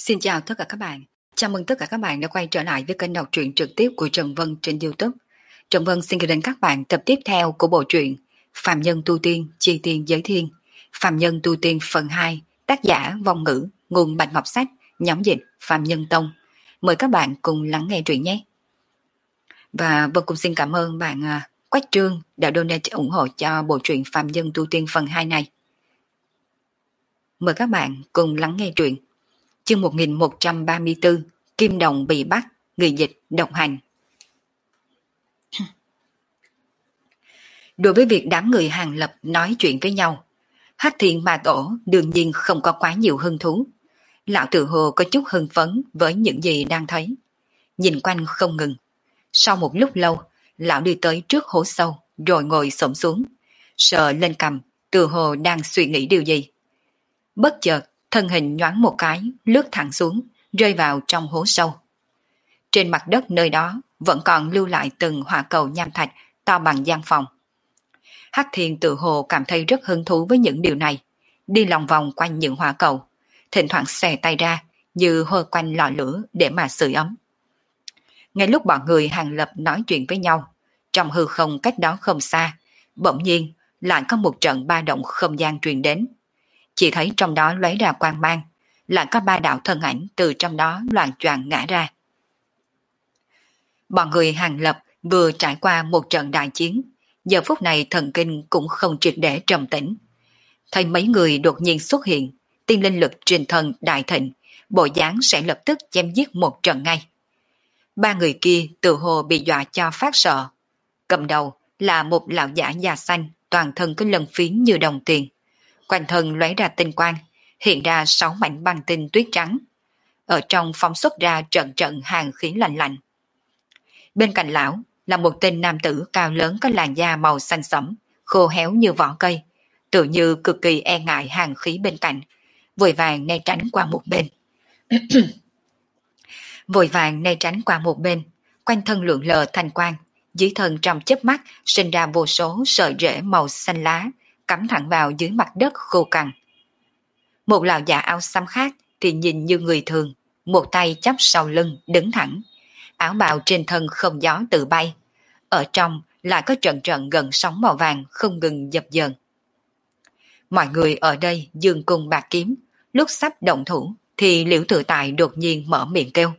Xin chào tất cả các bạn. Chào mừng tất cả các bạn đã quay trở lại với kênh đọc truyện trực tiếp của Trần Vân trên YouTube. Trần Vân xin gửi đến các bạn tập tiếp theo của bộ truyện Phạm Nhân Tu Tiên, Chi Tiên Giới Thiên. Phạm Nhân Tu Tiên phần 2, tác giả Vong Ngữ, nguồn Bạch Ngọc Sách, nhóm dịch Phạm Nhân Tông. Mời các bạn cùng lắng nghe truyện nhé. Và Vân cũng xin cảm ơn bạn Quách Trương đã donate ủng hộ cho bộ truyện Phạm Nhân Tu Tiên phần 2 này. Mời các bạn cùng lắng nghe truyện. Chương 1134, Kim Đồng bị bắt, người dịch độc hành. Đối với việc đám người Hàng Lập nói chuyện với nhau, Hắc Thiên Ma Tổ đương nhiên không có quá nhiều hứng thú. Lão tự hồ có chút hưng phấn với những gì đang thấy. Nhìn quanh không ngừng. Sau một lúc lâu, lão đi tới trước hố sâu, rồi ngồi xổm xuống, sờ lên cằm, tự hồ đang suy nghĩ điều gì. Bất chợt, thân hình nhoáng một cái, lướt thẳng xuống, rơi vào trong hố sâu. Trên mặt đất nơi đó vẫn còn lưu lại từng hỏa cầu nham thạch to bằng gian phòng. Hắc Thiên tự hồ cảm thấy rất hứng thú với những điều này, đi lòng vòng quanh những hỏa cầu, thỉnh thoảng xòe tay ra như hơ quanh lò lửa để mà sưởi ấm. Ngay lúc bọn người Hàng Lập nói chuyện với nhau, trong hư không cách đó không xa, bỗng nhiên lại có một trận ba động không gian truyền đến. Chỉ thấy trong đó lóe ra quang mang, lại có ba đạo thân ảnh từ trong đó loạng choạng ngã ra. Bọn người Hàng Lập vừa trải qua một trận đại chiến, giờ phút này thần kinh cũng không triệt để trầm tĩnh. Thấy mấy người đột nhiên xuất hiện, tiên linh lực truyền thần đại thịnh, bộ dáng sẽ lập tức chém giết một trận ngay. Ba người kia tự hồ bị dọa cho phát sợ. Cầm đầu là một lão giả da xanh, toàn thân có lân phiến như đồng tiền. Quanh thân lóe ra tinh quang, hiện ra 6 mảnh băng tinh tuyết trắng. Ở trong phóng xuất ra trận trận hàng khí lạnh lạnh. Bên cạnh lão là một tên nam tử cao lớn có làn da màu xanh sẫm, khô héo như vỏ cây, tự như cực kỳ e ngại hàng khí bên cạnh, vội vàng né tránh qua một bên. Vội vàng né tránh qua một bên, quanh thân lượn lờ thanh quang, dưới thân trong chớp mắt sinh ra vô số sợi rễ màu xanh lá, cắm thẳng vào dưới mặt đất khô cằn. Một lão già áo xám khác thì nhìn như người thường, một tay chắp sau lưng đứng thẳng, áo bào trên thân không gió tự bay, ở trong lại có trận trận gần sóng màu vàng không ngừng dập dờn. Mọi người ở đây dương cung bạc kiếm, lúc sắp động thủ thì Liễu Tự Tại đột nhiên mở miệng kêu: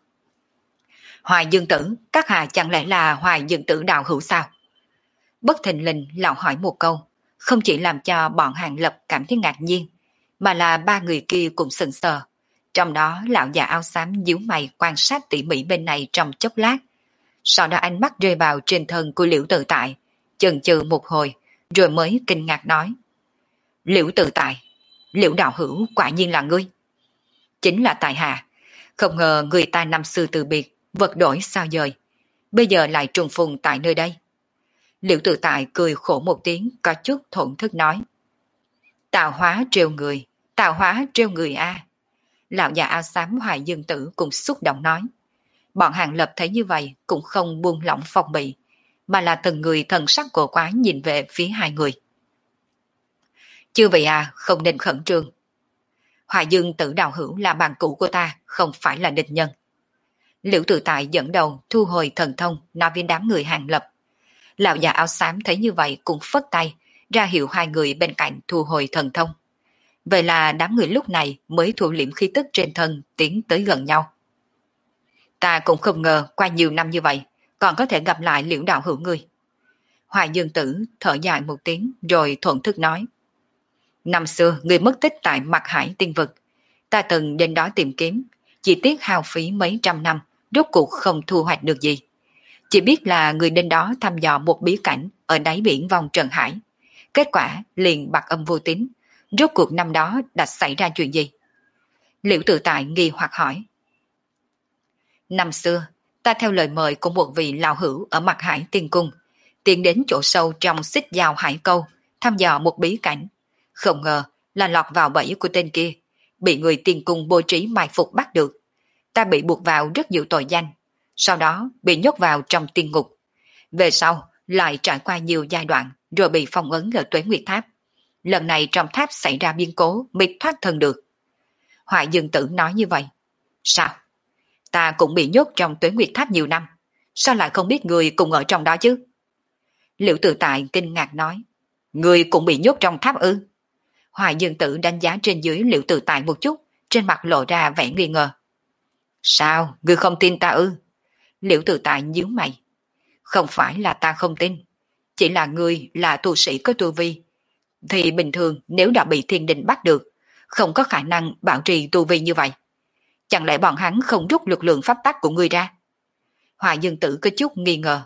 Hoài Dương Tử, các hạ chẳng lẽ là Hoài Dương Tử đạo hữu sao? Bất thình lình lão hỏi một câu, không chỉ làm cho bọn Hàng Lập cảm thấy ngạc nhiên, mà là ba người kia cũng sững sờ. Trong đó lão già áo xám nhíu mày quan sát tỉ mỉ bên này trong chốc lát, sau đó ánh mắt rơi vào trên thân của Liễu Tự Tại, chần chừ một hồi, rồi mới kinh ngạc nói: Liễu Tự Tại, Liễu đạo hữu quả nhiên là ngươi. Chính là tại hạ, không ngờ người ta năm xưa từ biệt, vật đổi sao dời, bây giờ lại trùng phùng tại nơi đây. Liễu Tự Tại cười khổ một tiếng, có chút thổn thức nói: Tạo hóa trêu người, tạo hóa trêu người a. Lão già áo xám Hoài Dương Tử cũng xúc động nói. Bọn Hàng Lập thấy như vậy cũng không buông lỏng phòng bị, mà là từng người thần sắc cổ quái nhìn về phía hai người. Chưa vậy à, không nên khẩn trương. Hoài Dương Tử đạo hữu là bạn cũ của ta, không phải là địch nhân. Liễu Tự Tại dẫn đầu thu hồi thần thông nói với đám người Hàng Lập. Lão già áo xám thấy như vậy cũng phất tay, ra hiệu hai người bên cạnh thu hồi thần thông. Vậy là đám người lúc này mới thu liễm khí tức trên thân tiến tới gần nhau. Ta cũng không ngờ qua nhiều năm như vậy, còn có thể gặp lại Liễu đạo hữu ngươi. Hoài Dương Tử thở dài một tiếng rồi thổn thức nói: Năm xưa ngươi mất tích tại Mặt Hải Tiên Vực, ta từng đến đó tìm kiếm, chỉ tiếc hao phí mấy trăm năm, rốt cuộc không thu hoạch được gì. Chỉ biết là người đến đó thăm dò một bí cảnh ở đáy biển vòng Trần Hải. Kết quả liền bạc âm vô tín. Rốt cuộc năm đó đã xảy ra chuyện gì? Liễu Tự Tại nghi hoặc hỏi. Năm xưa, ta theo lời mời của một vị lão hữu ở Mặt Hải Tiên Cung, tiến đến chỗ sâu trong xích giao hải câu, thăm dò một bí cảnh. Không ngờ là lọt vào bẫy của tên kia, bị người Tiên Cung bố trí mai phục bắt được. Ta bị buộc vào rất nhiều tội danh, sau đó bị nhốt vào trong tiên ngục. Về sau lại trải qua nhiều giai đoạn rồi bị phong ấn ở Tuế Nguyệt Tháp. Lần này trong tháp xảy ra biến cố mới thoát thân được. Hoài Dương Tử nói như vậy. Sao? Ta cũng bị nhốt trong Tuế Nguyệt Tháp nhiều năm. Sao lại không biết người cùng ở trong đó chứ? Liễu Tự Tại kinh ngạc nói. Người cũng bị nhốt trong tháp ư? Hoài Dương Tử đánh giá trên dưới Liễu Tự Tại một chút, trên mặt lộ ra vẻ nghi ngờ. Sao? Ngươi không tin ta ư? Liễu Tự Tại nhíu mày. Không phải là ta không tin, chỉ là ngươi là tu sĩ có tu vi, thì bình thường nếu đã bị thiên đình bắt được, không có khả năng bảo trì tu vi như vậy. Chẳng lẽ bọn hắn không rút lực lượng pháp tắc của ngươi ra? Hoài Dương Tử có chút nghi ngờ.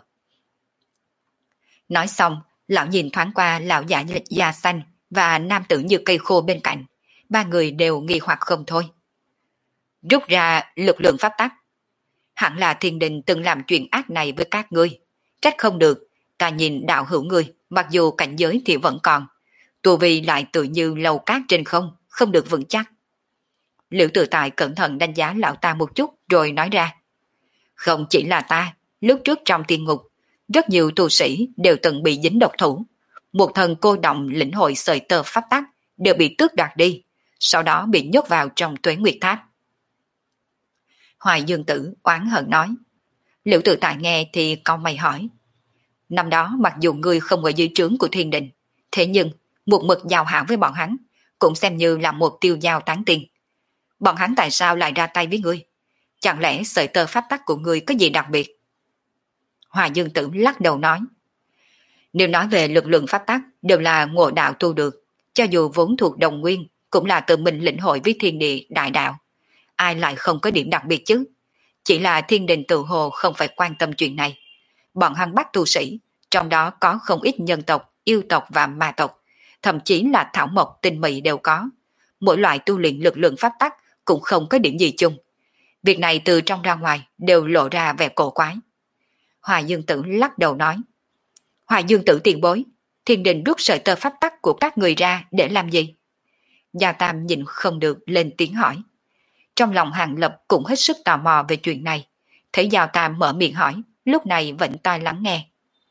Nói xong, lão nhìn thoáng qua lão giả da xanh và nam tử như cây khô bên cạnh. Ba người đều nghi hoặc không thôi. Rút ra lực lượng pháp tắc. Hẳn là thiên đình từng làm chuyện ác này với các ngươi. Trách không được, ta nhìn đạo hữu ngươi, mặc dù cảnh giới thì vẫn còn. Tu vi lại tự như lầu cát trên không, không được vững chắc. Liễu Tự Tại cẩn thận đánh giá lão ta một chút rồi nói ra. Không chỉ là ta, lúc trước trong tiên ngục, rất nhiều tu sĩ đều từng bị dính độc thủ. Một thần cô động lĩnh hội sợi tơ pháp tắc đều bị tước đoạt đi, sau đó bị nhốt vào trong Tuế Nguyệt Tháp. Hoài Dương Tử oán hận nói. Liễu Tự Tại nghe thì cau mày hỏi. Năm đó mặc dù ngươi không ở dưới trướng của thiên đình, thế nhưng một mực giao hảo với bọn hắn, cũng xem như là một tiêu dao tán tiền. Bọn hắn tại sao lại ra tay với ngươi? Chẳng lẽ sợi tơ pháp tắc của ngươi có gì đặc biệt? Hoài Dương Tử lắc đầu nói. Nếu nói về lực lượng pháp tắc đều là ngộ đạo tu được, cho dù vốn thuộc đồng nguyên, cũng là tự mình lĩnh hội với thiên địa đại đạo. Ai lại không có điểm đặc biệt chứ? Chỉ là thiên đình tự hồ không phải quan tâm chuyện này. Bọn hắn bắt tu sĩ, trong đó có không ít nhân tộc, yêu tộc và ma tộc, thậm chí là thảo mộc tinh mị đều có. Mỗi loại tu luyện lực lượng pháp tắc cũng không có điểm gì chung. Việc này từ trong ra ngoài đều lộ ra vẻ cổ quái. Hoài Dương Tử lắc đầu nói. Hoài Dương Tử tiền bối, thiên đình rút sợi tơ pháp tắc của các người ra để làm gì? Gia Tam nhìn không được lên tiếng hỏi. Trong lòng Hàng Lập cũng hết sức tò mò về chuyện này. Thấy Gia Tam mở miệng hỏi, lúc này vẫn tai lắng nghe.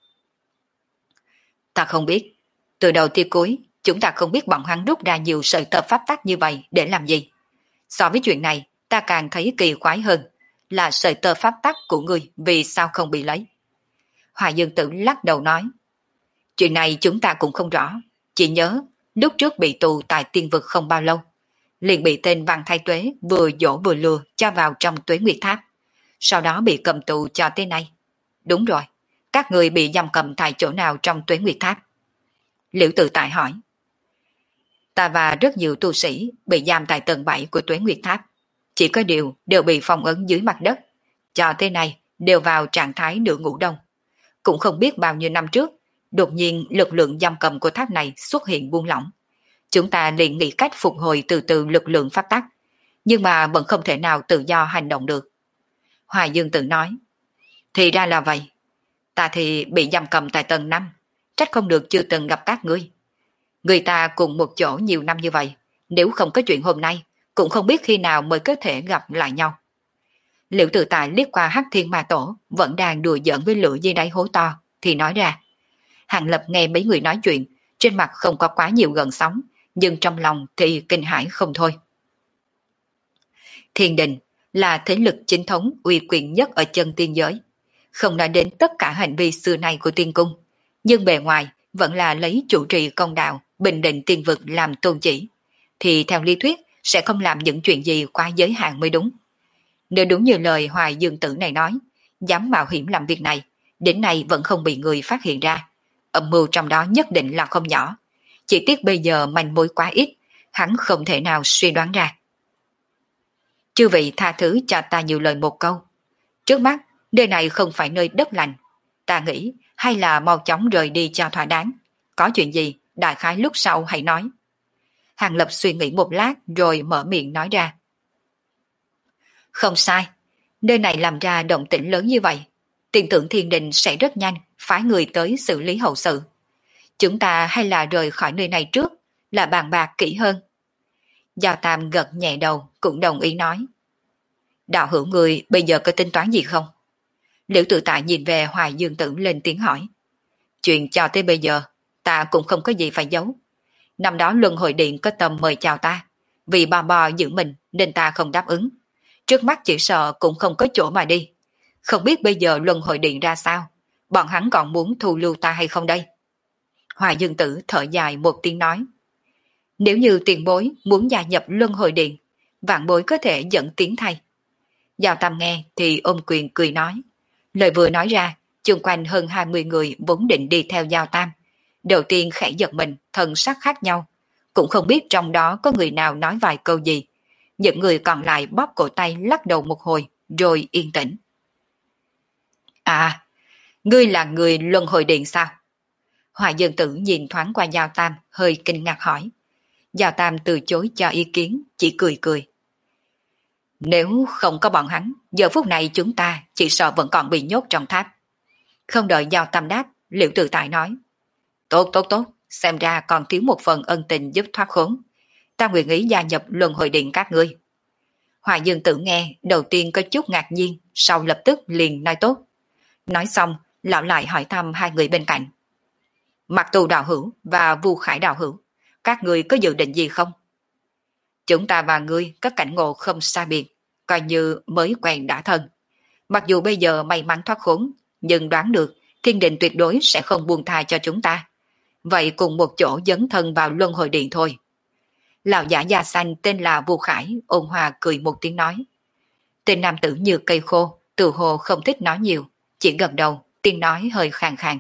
Ta không biết. Từ đầu tới cuối, chúng ta không biết bọn hắn rút ra nhiều sợi tơ pháp tắc như vậy để làm gì. So với chuyện này, ta càng thấy kỳ quái hơn, là sợi tơ pháp tắc của ngươi vì sao không bị lấy. Hoài Dương Tử lắc đầu nói. Chuyện này chúng ta cũng không rõ, chỉ nhớ lúc trước bị tù tại tiên vực không bao lâu, liền bị tên Văn Thái Tuế vừa dỗ vừa lừa cho vào trong Tuế Nguyệt Tháp, sau đó bị cầm tù cho tới nay. Đúng rồi, các người bị giam cầm tại chỗ nào trong Tuế Nguyệt Tháp? Liễu Tự Tại hỏi. Ta và rất nhiều tu sĩ bị giam tại tầng 7 của Tuế Nguyệt Tháp, chỉ có điều đều bị phong ấn dưới mặt đất, cho tới nay đều vào trạng thái nửa ngủ đông. Cũng không biết bao nhiêu năm trước, đột nhiên lực lượng giam cầm của tháp này xuất hiện buông lỏng. Chúng ta liền nghĩ cách phục hồi từ từ lực lượng pháp tắc, nhưng mà vẫn không thể nào tự do hành động được. Hoài Dương Tử nói. Thì ra là vậy. Ta thì bị giam cầm tại tầng 5, trách không được chưa từng gặp các ngươi. Người ta cùng một chỗ nhiều năm như vậy, nếu không có chuyện hôm nay, cũng không biết khi nào mới có thể gặp lại nhau. Liễu Tự Tại liếc qua Hắc Thiên Ma Tổ vẫn đang đùa giỡn với lửa dưới đáy hố to, thì nói ra. Hàng Lập nghe mấy người nói chuyện, trên mặt không có quá nhiều gợn sóng, nhưng trong lòng thì kinh hãi không thôi. Thiên đình là thế lực chính thống uy quyền nhất ở chân tiên giới. Không nói đến tất cả hành vi xưa nay của tiên cung, nhưng bề ngoài vẫn là lấy chủ trì công đạo, bình định tiên vực làm tôn chỉ, thì theo lý thuyết sẽ không làm những chuyện gì quá giới hạn mới đúng. Nếu đúng như lời Hoài Dương Tử này nói, dám mạo hiểm làm việc này, đến nay vẫn không bị người phát hiện ra. Âm mưu trong đó nhất định là không nhỏ. Chỉ tiếc bây giờ manh mối quá ít, hắn không thể nào suy đoán ra. Chư vị tha thứ cho ta nhiều lời một câu. Trước mắt, nơi này không phải nơi đất lành. Ta nghĩ hay là mau chóng rời đi cho thỏa đáng. Có chuyện gì, đại khái lúc sau hãy nói. Hàng Lập suy nghĩ một lát rồi mở miệng nói ra. Không sai, nơi này làm ra động tĩnh lớn như vậy. Tiền tưởng thiên đình sẽ rất nhanh phái người tới xử lý hậu sự. Chúng ta hay là rời khỏi nơi này trước, là bàn bạc kỹ hơn. Giao Tam gật nhẹ đầu cũng đồng ý nói. Đạo hữu người bây giờ có tính toán gì không? Liễu Tự Tại nhìn về Hoài Dương Tử lên tiếng hỏi. Chuyện cho tới bây giờ, ta cũng không có gì phải giấu. Năm đó Luân Hồi Điện có tầm mời chào ta, Vì bà bò giữ mình nên ta không đáp ứng. Trước mắt chỉ sợ cũng không có chỗ mà đi. Không biết bây giờ luân hồi điện ra sao? Bọn hắn còn muốn thu lưu ta hay không đây? Hòa Dương Tử thở dài một tiếng nói. Nếu như tiền bối muốn gia nhập luân hồi điện, vạn bối có thể dẫn tiếng thay. Giao Tam nghe thì ôm quyền cười nói. Lời vừa nói ra, chung quanh hơn 20 người vốn định đi theo Giao Tam. Đầu tiên khẽ giật mình, thần sắc khác nhau. Cũng không biết trong đó có người nào nói vài câu gì. Những người còn lại bóp cổ tay lắc đầu một hồi, rồi yên tĩnh. À, ngươi là người luân hồi điện sao? Hòa Dương Tử nhìn thoáng qua Giao Tam, hơi kinh ngạc hỏi. Giao Tam từ chối cho ý kiến, chỉ cười cười. Nếu không có bọn hắn, giờ phút này chúng ta chỉ sợ vẫn còn bị nhốt trong tháp. Không đợi Giao Tam đáp, Liễu Tự Tại nói. Tốt tốt tốt, xem ra còn thiếu một phần ân tình giúp thoát khốn. Ta nguyện ý gia nhập luân hồi điện các ngươi. Hòa Dương Tử nghe, đầu tiên có chút ngạc nhiên, sau lập tức liền nói tốt. Nói xong, lão lại hỏi thăm hai người bên cạnh. Mặc Tù đạo hữu và Vu Khải đạo hữu, các ngươi có dự định gì không? Chúng ta và ngươi có cảnh ngộ không xa biệt, coi như mới quen đã thân. Mặc dù bây giờ may mắn thoát khốn, nhưng đoán được thiên đình tuyệt đối sẽ không buông tha cho chúng ta. Vậy cùng một chỗ dấn thân vào luân hồi điện thôi. Lão giả da xanh tên là Vu Khải, ôn hòa cười một tiếng nói. Tên nam tử như cây khô, từ hồ không thích nói nhiều, chỉ gật đầu, tiếng nói hơi khàn khàn.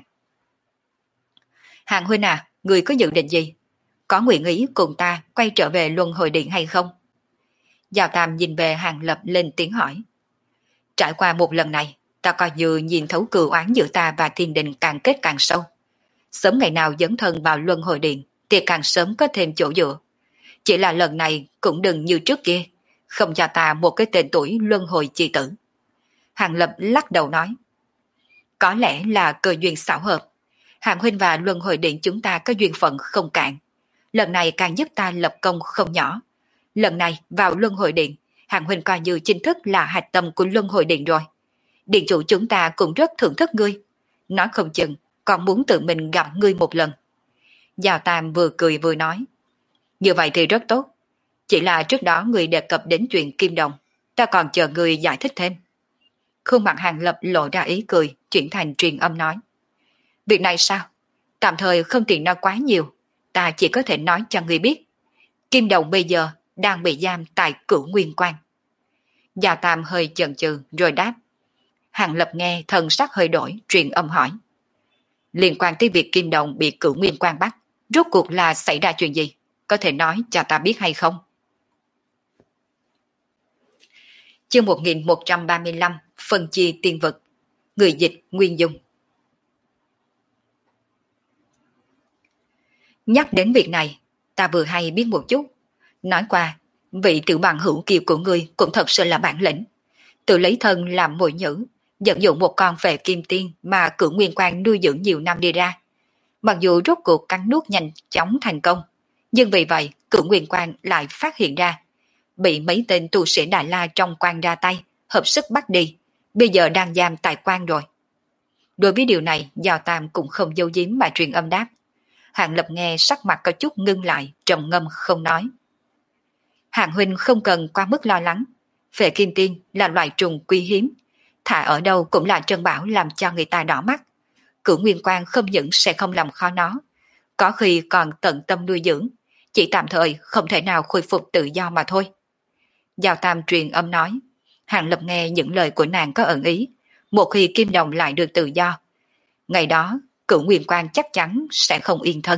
Hàng huynh à, người có dự định gì? Có nguyện ý cùng ta quay trở về luân hồi điện hay không? Giao Tam nhìn về Hàng Lập lên tiếng hỏi. Trải qua một lần này, ta coi như nhìn thấu cừu oán giữa ta và thiên đình càng kết càng sâu. Sớm ngày nào dấn thân vào luân hồi điện, thì càng sớm có thêm chỗ dựa. Chỉ là lần này cũng đừng như trước kia, không cho ta một cái tên tuổi luân hồi chi tử. Hàng Lập lắc đầu nói. Có lẽ là cơ duyên xảo hợp. Hàng huynh và luân hồi điện chúng ta có duyên phận không cạn. Lần này càng giúp ta lập công không nhỏ. Lần này vào luân hồi điện, Hàng huynh coi như chính thức là hạch tâm của luân hồi điện rồi. Điện chủ chúng ta cũng rất thưởng thức ngươi. Nói không chừng còn muốn tự mình gặp ngươi một lần. Giao Tam vừa cười vừa nói. Như vậy thì rất tốt. Chỉ là trước đó ngươi đề cập đến chuyện Kim Đồng, ta còn chờ ngươi giải thích thêm. Khuôn mặt Hàng Lập lộ ra ý cười, chuyển thành truyền âm nói. Việc này sao? Tạm thời không tiện nói quá nhiều, ta chỉ có thể nói cho ngươi biết. Kim Đồng bây giờ đang bị giam tại Cửu Nguyên Quan. Gia Tam hơi chần chừ rồi đáp. Hàng Lập nghe thần sắc hơi đổi, truyền âm hỏi. Liên quan tới việc Kim Đồng bị Cửu Nguyên Quan bắt, rốt cuộc là xảy ra chuyện gì? Có thể nói cho ta biết hay không? Chương 1135, phân chia tiên vực. Người dịch Nguyên Dung. Nhắc đến việc này, ta vừa hay biết một chút. Nói qua, vị tiểu bằng hữu kiều của ngươi cũng thật sự là bản lĩnh. Tự lấy thân làm mồi nhữ, dẫn dụ một con về kim tiên mà Cửu Nguyên Quan nuôi dưỡng nhiều năm đi ra. Mặc dù rốt cuộc cắn nuốt nhanh chóng thành công, nhưng vì vậy Cửu Nguyên Quan lại phát hiện ra, bị mấy tên tu sĩ Đại La trong quan ra tay, hợp sức bắt đi, bây giờ đang giam tại quan rồi. Đối với điều này, Giao Tam cũng không giấu giếm mà truyền âm đáp. Hàng Lập nghe sắc mặt có chút ngưng lại, trầm ngâm không nói. Hàng huynh không cần quá mức lo lắng. Phệ kim tiên là loại trùng quý hiếm, thả ở đâu cũng là trân bảo làm cho người ta đỏ mắt. Cửu Nguyên Quan không những sẽ không làm khó nó, có khi còn tận tâm nuôi dưỡng, chỉ tạm thời không thể nào khôi phục tự do mà thôi. Giao Tam truyền âm nói. Hàng Lập nghe những lời của nàng có ẩn ý, một khi Kim Đồng lại được tự do, ngày đó Cửu Nguyên Quan chắc chắn sẽ không yên thân.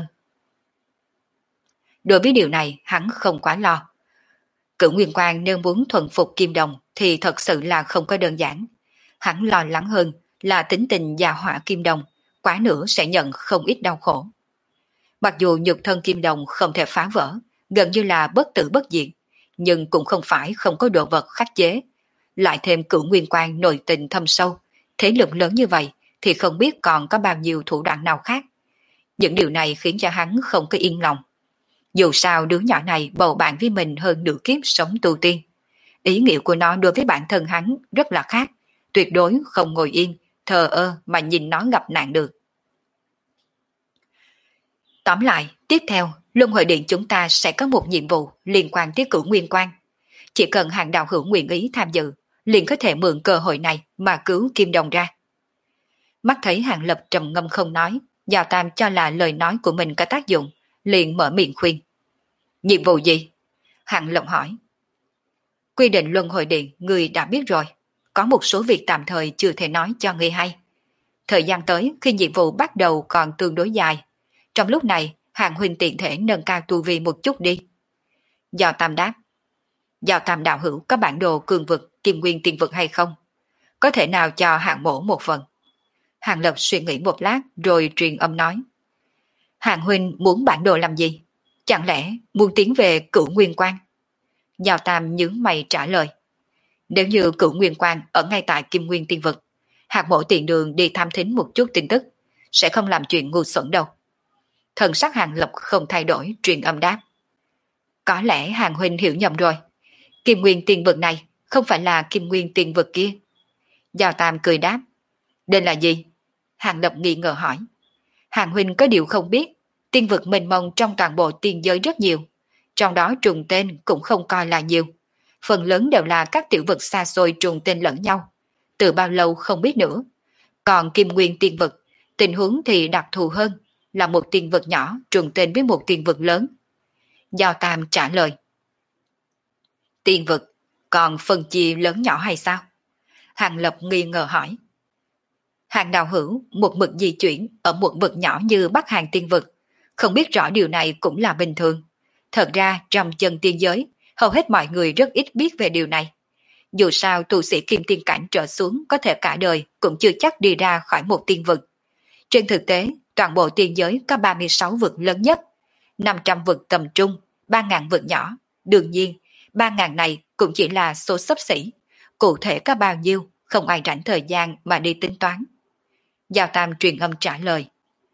Đối với điều này hắn không quá lo. Cửu Nguyên Quan nếu muốn thuần phục Kim Đồng thì thật sự là không có đơn giản. Hắn lo lắng hơn là tính tình già họa Kim Đồng, quá nữa sẽ nhận không ít đau khổ. Mặc dù nhục thân Kim Đồng không thể phá vỡ, gần như là bất tử bất diệt, nhưng cũng không phải không có đồ vật khắc chế. Lại thêm Cửu Nguyên Quan nội tình thâm sâu, thế lực lớn như vậy thì không biết còn có bao nhiêu thủ đoạn nào khác. Những điều này khiến cho hắn không có yên lòng. Dù sao đứa nhỏ này bầu bạn với mình hơn nửa kiếp sống tu tiên. Ý nghĩa của nó đối với bản thân hắn rất là khác, tuyệt đối không ngồi yên, thờ ơ mà nhìn nó gặp nạn được. Tóm lại, tiếp theo, Luân Hồi Điện chúng ta sẽ có một nhiệm vụ liên quan tới Cửu Nguyên Quan. Chỉ cần hàng đạo hữu nguyện ý tham dự, liền có thể mượn cơ hội này mà cứu Kim Đồng ra. Mắt thấy Hàng Lập trầm ngâm không nói, Giao Tam cho là lời nói của mình có tác dụng, liền mở miệng khuyên. Nhiệm vụ gì? Hàng Lập hỏi. Quy định Luân Hồi Điện người đã biết rồi, có một số việc tạm thời chưa thể nói cho người hay. Thời gian tới khi nhiệm vụ bắt đầu còn tương đối dài, trong lúc này Hàng huynh tiện thể nâng cao tu vi một chút đi. Giao Tam đáp. Giao Tam đạo hữu có bản đồ cường vực Kim Nguyên Tiên vực hay không? Có thể nào cho Hàng mổ một phần? Hàng Lập suy nghĩ một lát rồi truyền âm nói. Hàng huynh muốn bản đồ làm gì? Chẳng lẽ muốn tiến về Cửu Nguyên Quan? Giao Tam nhướng mày trả lời. Nếu như Cửu Nguyên Quan ở ngay tại Kim Nguyên Tiên vực, Hàng mổ tiện đường đi tham thính một chút tin tức, sẽ không làm chuyện ngu xuẩn đâu. Thần sắc Hàng Lập không thay đổi, truyền âm đáp. Có lẽ Hàng huynh hiểu nhầm rồi. Kim Nguyên Tiên vực này không phải là Kim Nguyên Tiên vực kia. Giao Tam cười đáp. Đây là gì? Hàng Lập nghi ngờ hỏi. Hàng huynh có điều không biết, tiên vực mênh mông trong toàn bộ tiên giới rất nhiều, trong đó trùng tên cũng không coi là nhiều. Phần lớn đều là các tiểu vực xa xôi trùng tên lẫn nhau. Từ bao lâu không biết nữa. Còn Kim Nguyên Tiên vực, tình huống thì đặc thù hơn, là một tiên vực nhỏ trùng tên với một tiên vực lớn. Giao Tam trả lời. Tiên vực còn phân chia lớn nhỏ hay sao? Hàng Lập nghi ngờ hỏi. Hàng đạo hữu một mực di chuyển ở một vực nhỏ như Bắc Hàng tiên vực, không biết rõ điều này cũng là bình thường. Thật ra trong chân tiên giới, hầu hết mọi người rất ít biết về điều này. Dù sao tu sĩ kim tiên cảnh trở xuống có thể cả đời cũng chưa chắc đi ra khỏi một tiên vực. Trên thực tế, toàn bộ tiên giới có 36 vực lớn nhất, 500 vực tầm trung, 3.000 vực nhỏ. Đương nhiên, 3.000 này cũng chỉ là số xấp xỉ. Cụ thể có bao nhiêu, không ai rảnh thời gian mà đi tính toán. Giao Tam truyền âm trả lời.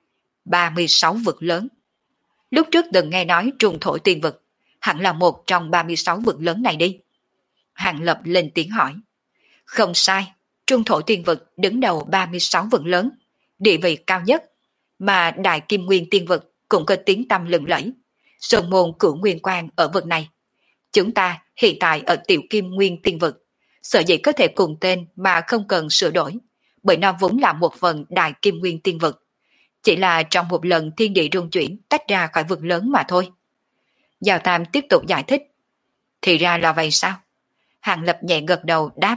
36 vực lớn. Lúc trước từng nghe nói trùng thổ tiên vực, hẳn là một trong 36 vực lớn này đi. Hàng Lập lên tiếng hỏi. Không sai, trung thổ tiên vực đứng đầu 36 vực lớn, địa vị cao nhất, mà Đại Kim Nguyên tiên vực cũng có tiếng tăm lừng lẫy. Sơn môn Cửu Nguyên Quan ở vực này. Chúng ta hiện tại ở Tiểu Kim Nguyên tiên vực, sở dĩ có thể cùng tên mà không cần sửa đổi, bởi nó vốn là một phần Đại Kim Nguyên tiên vực. Chỉ là trong một lần thiên địa rung chuyển tách ra khỏi vực lớn mà thôi. Giao Tam tiếp tục giải thích. Thì ra là vậy sao? Hàng Lập nhẹ gật đầu đáp.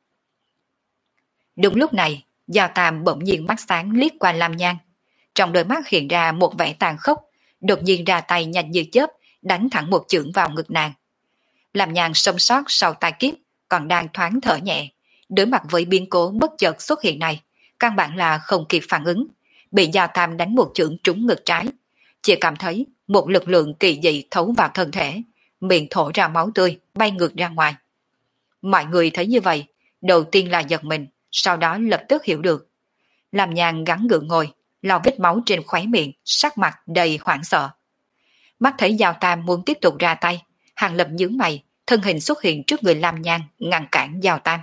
Đúng lúc này, Giao Tam bỗng nhiên mắt sáng liếc qua Lam Nhan. Trong đôi mắt hiện ra một vẻ tàn khốc, đột nhiên ra tay nhanh như chớp, đánh thẳng một chưởng vào ngực nàng. Lam Nhan sống sót sau tai kiếp, còn đang thoáng thở nhẹ, đối mặt với biến cố bất chợt xuất hiện này, căn bản là không kịp phản ứng, bị Giao Tam đánh một chưởng trúng ngực trái. Chỉ cảm thấy một lực lượng kỳ dị thấu vào thân thể, miệng thổ ra máu tươi, bay ngược ra ngoài. Mọi người thấy như vậy, đầu tiên là giật mình, sau đó lập tức hiểu được. Lam Nhan gắng gượng ngồi, lau vết máu trên khóe miệng, sắc mặt đầy hoảng sợ. Mắt thấy Giao Tam muốn tiếp tục ra tay, Hàng Lập nhướng mày, thân hình xuất hiện trước người Lam Nhan, ngăn cản Giao Tam.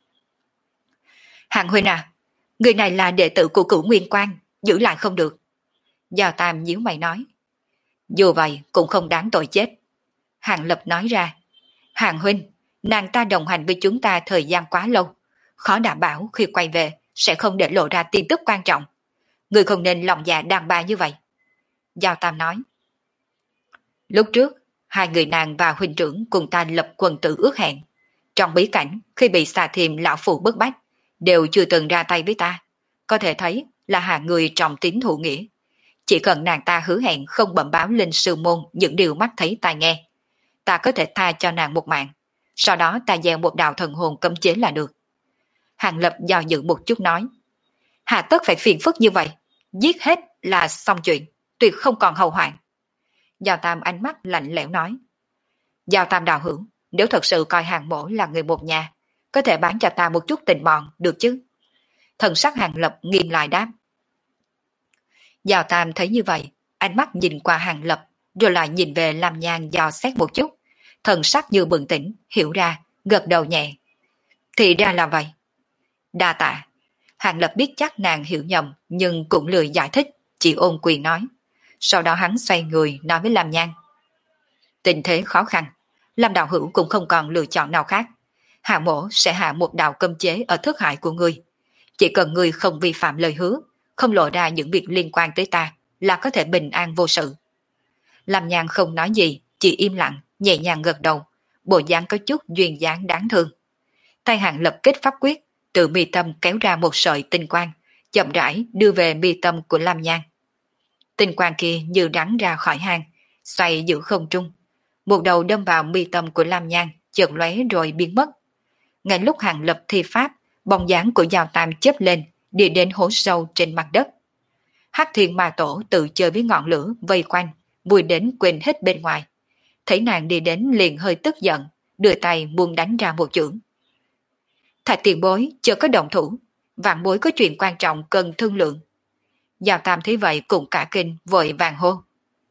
Hàng huynh à, người này là đệ tử của Cửu Nguyên Quan, giữ lại không được. Giao Tam nhíu mày nói. Dù vậy cũng không đáng tội chết. Hàng Lập nói ra. Hàng huynh, nàng ta đồng hành với chúng ta thời gian quá lâu, khó đảm bảo khi quay về sẽ không để lộ ra tin tức quan trọng. Người không nên lòng dạ đàn bà như vậy. Giao Tam nói. Lúc trước, hai người nàng và huynh trưởng cùng ta lập quần tử ước hẹn. Trong bí cảnh, khi bị xà thiềm lão phụ bức bách, đều chưa từng ra tay với ta. Có thể thấy là hạ người trọng tín thụ nghĩa. Chỉ cần nàng ta hứa hẹn không bẩm báo lên sư môn những điều mắt thấy tai nghe, ta có thể tha cho nàng một mạng. Sau đó ta gieo một đạo thần hồn cấm chế là được. Hàng Lập do dự một chút nói. Hà tất phải phiền phức như vậy. Giết hết là xong chuyện, tuyệt không còn hậu hoạn. Giao Tam ánh mắt lạnh lẽo nói. Giao Tam đạo hữu, nếu thật sự coi Hàng mổ là người một nhà, có thể bán cho ta một chút tình mọn, được chứ? Thần sắc Hàng Lập nghiêm lại đáp. Giao Tam thấy như vậy, ánh mắt nhìn qua Hàng Lập, rồi lại nhìn về Lam Nhan dò xét một chút. Thần sắc như bừng tỉnh, hiểu ra, gật đầu nhẹ. Thì ra là vậy. Đa tạ. Hàng Lập biết chắc nàng hiểu nhầm, nhưng cũng lười giải thích, chỉ ôn quyền nói. Sau đó hắn xoay người nói với Lam Nhan. Tình thế khó khăn, Lam đạo hữu cũng không còn lựa chọn nào khác. Hạ mổ sẽ hạ một đạo cấm chế ở thức hải của ngươi. Chỉ cần ngươi không vi phạm lời hứa, không lộ ra những việc liên quan tới ta, là có thể bình an vô sự. Lam Nhan không nói gì, chỉ im lặng, nhẹ nhàng gật đầu, bộ dáng có chút duyên dáng đáng thương. Tay Hàng Lập kết pháp quyết, từ mi tâm kéo ra một sợi tinh quang, chậm rãi đưa về mi tâm của Lam Nhan. Tinh quang kia như rắn ra khỏi hang, xoay giữa không trung. Một đầu đâm vào mi tâm của Lam Nhan, chợt lóe rồi biến mất. Ngay lúc Hàng Lập thi pháp, bóng dáng của Giao Tam chớp lên, đi đến hố sâu trên mặt đất. Hắc Thiên Ma Tổ tự chơi với ngọn lửa vây quanh, vui đến quên hết bên ngoài. Thấy nàng đi đến liền hơi tức giận, đưa tay muốn đánh ra một chưởng. Thạch tiền bối chưa có động thủ, vạn bối có chuyện quan trọng cần thương lượng. Giao Tam thấy vậy cũng cả kinh vội vàng hô.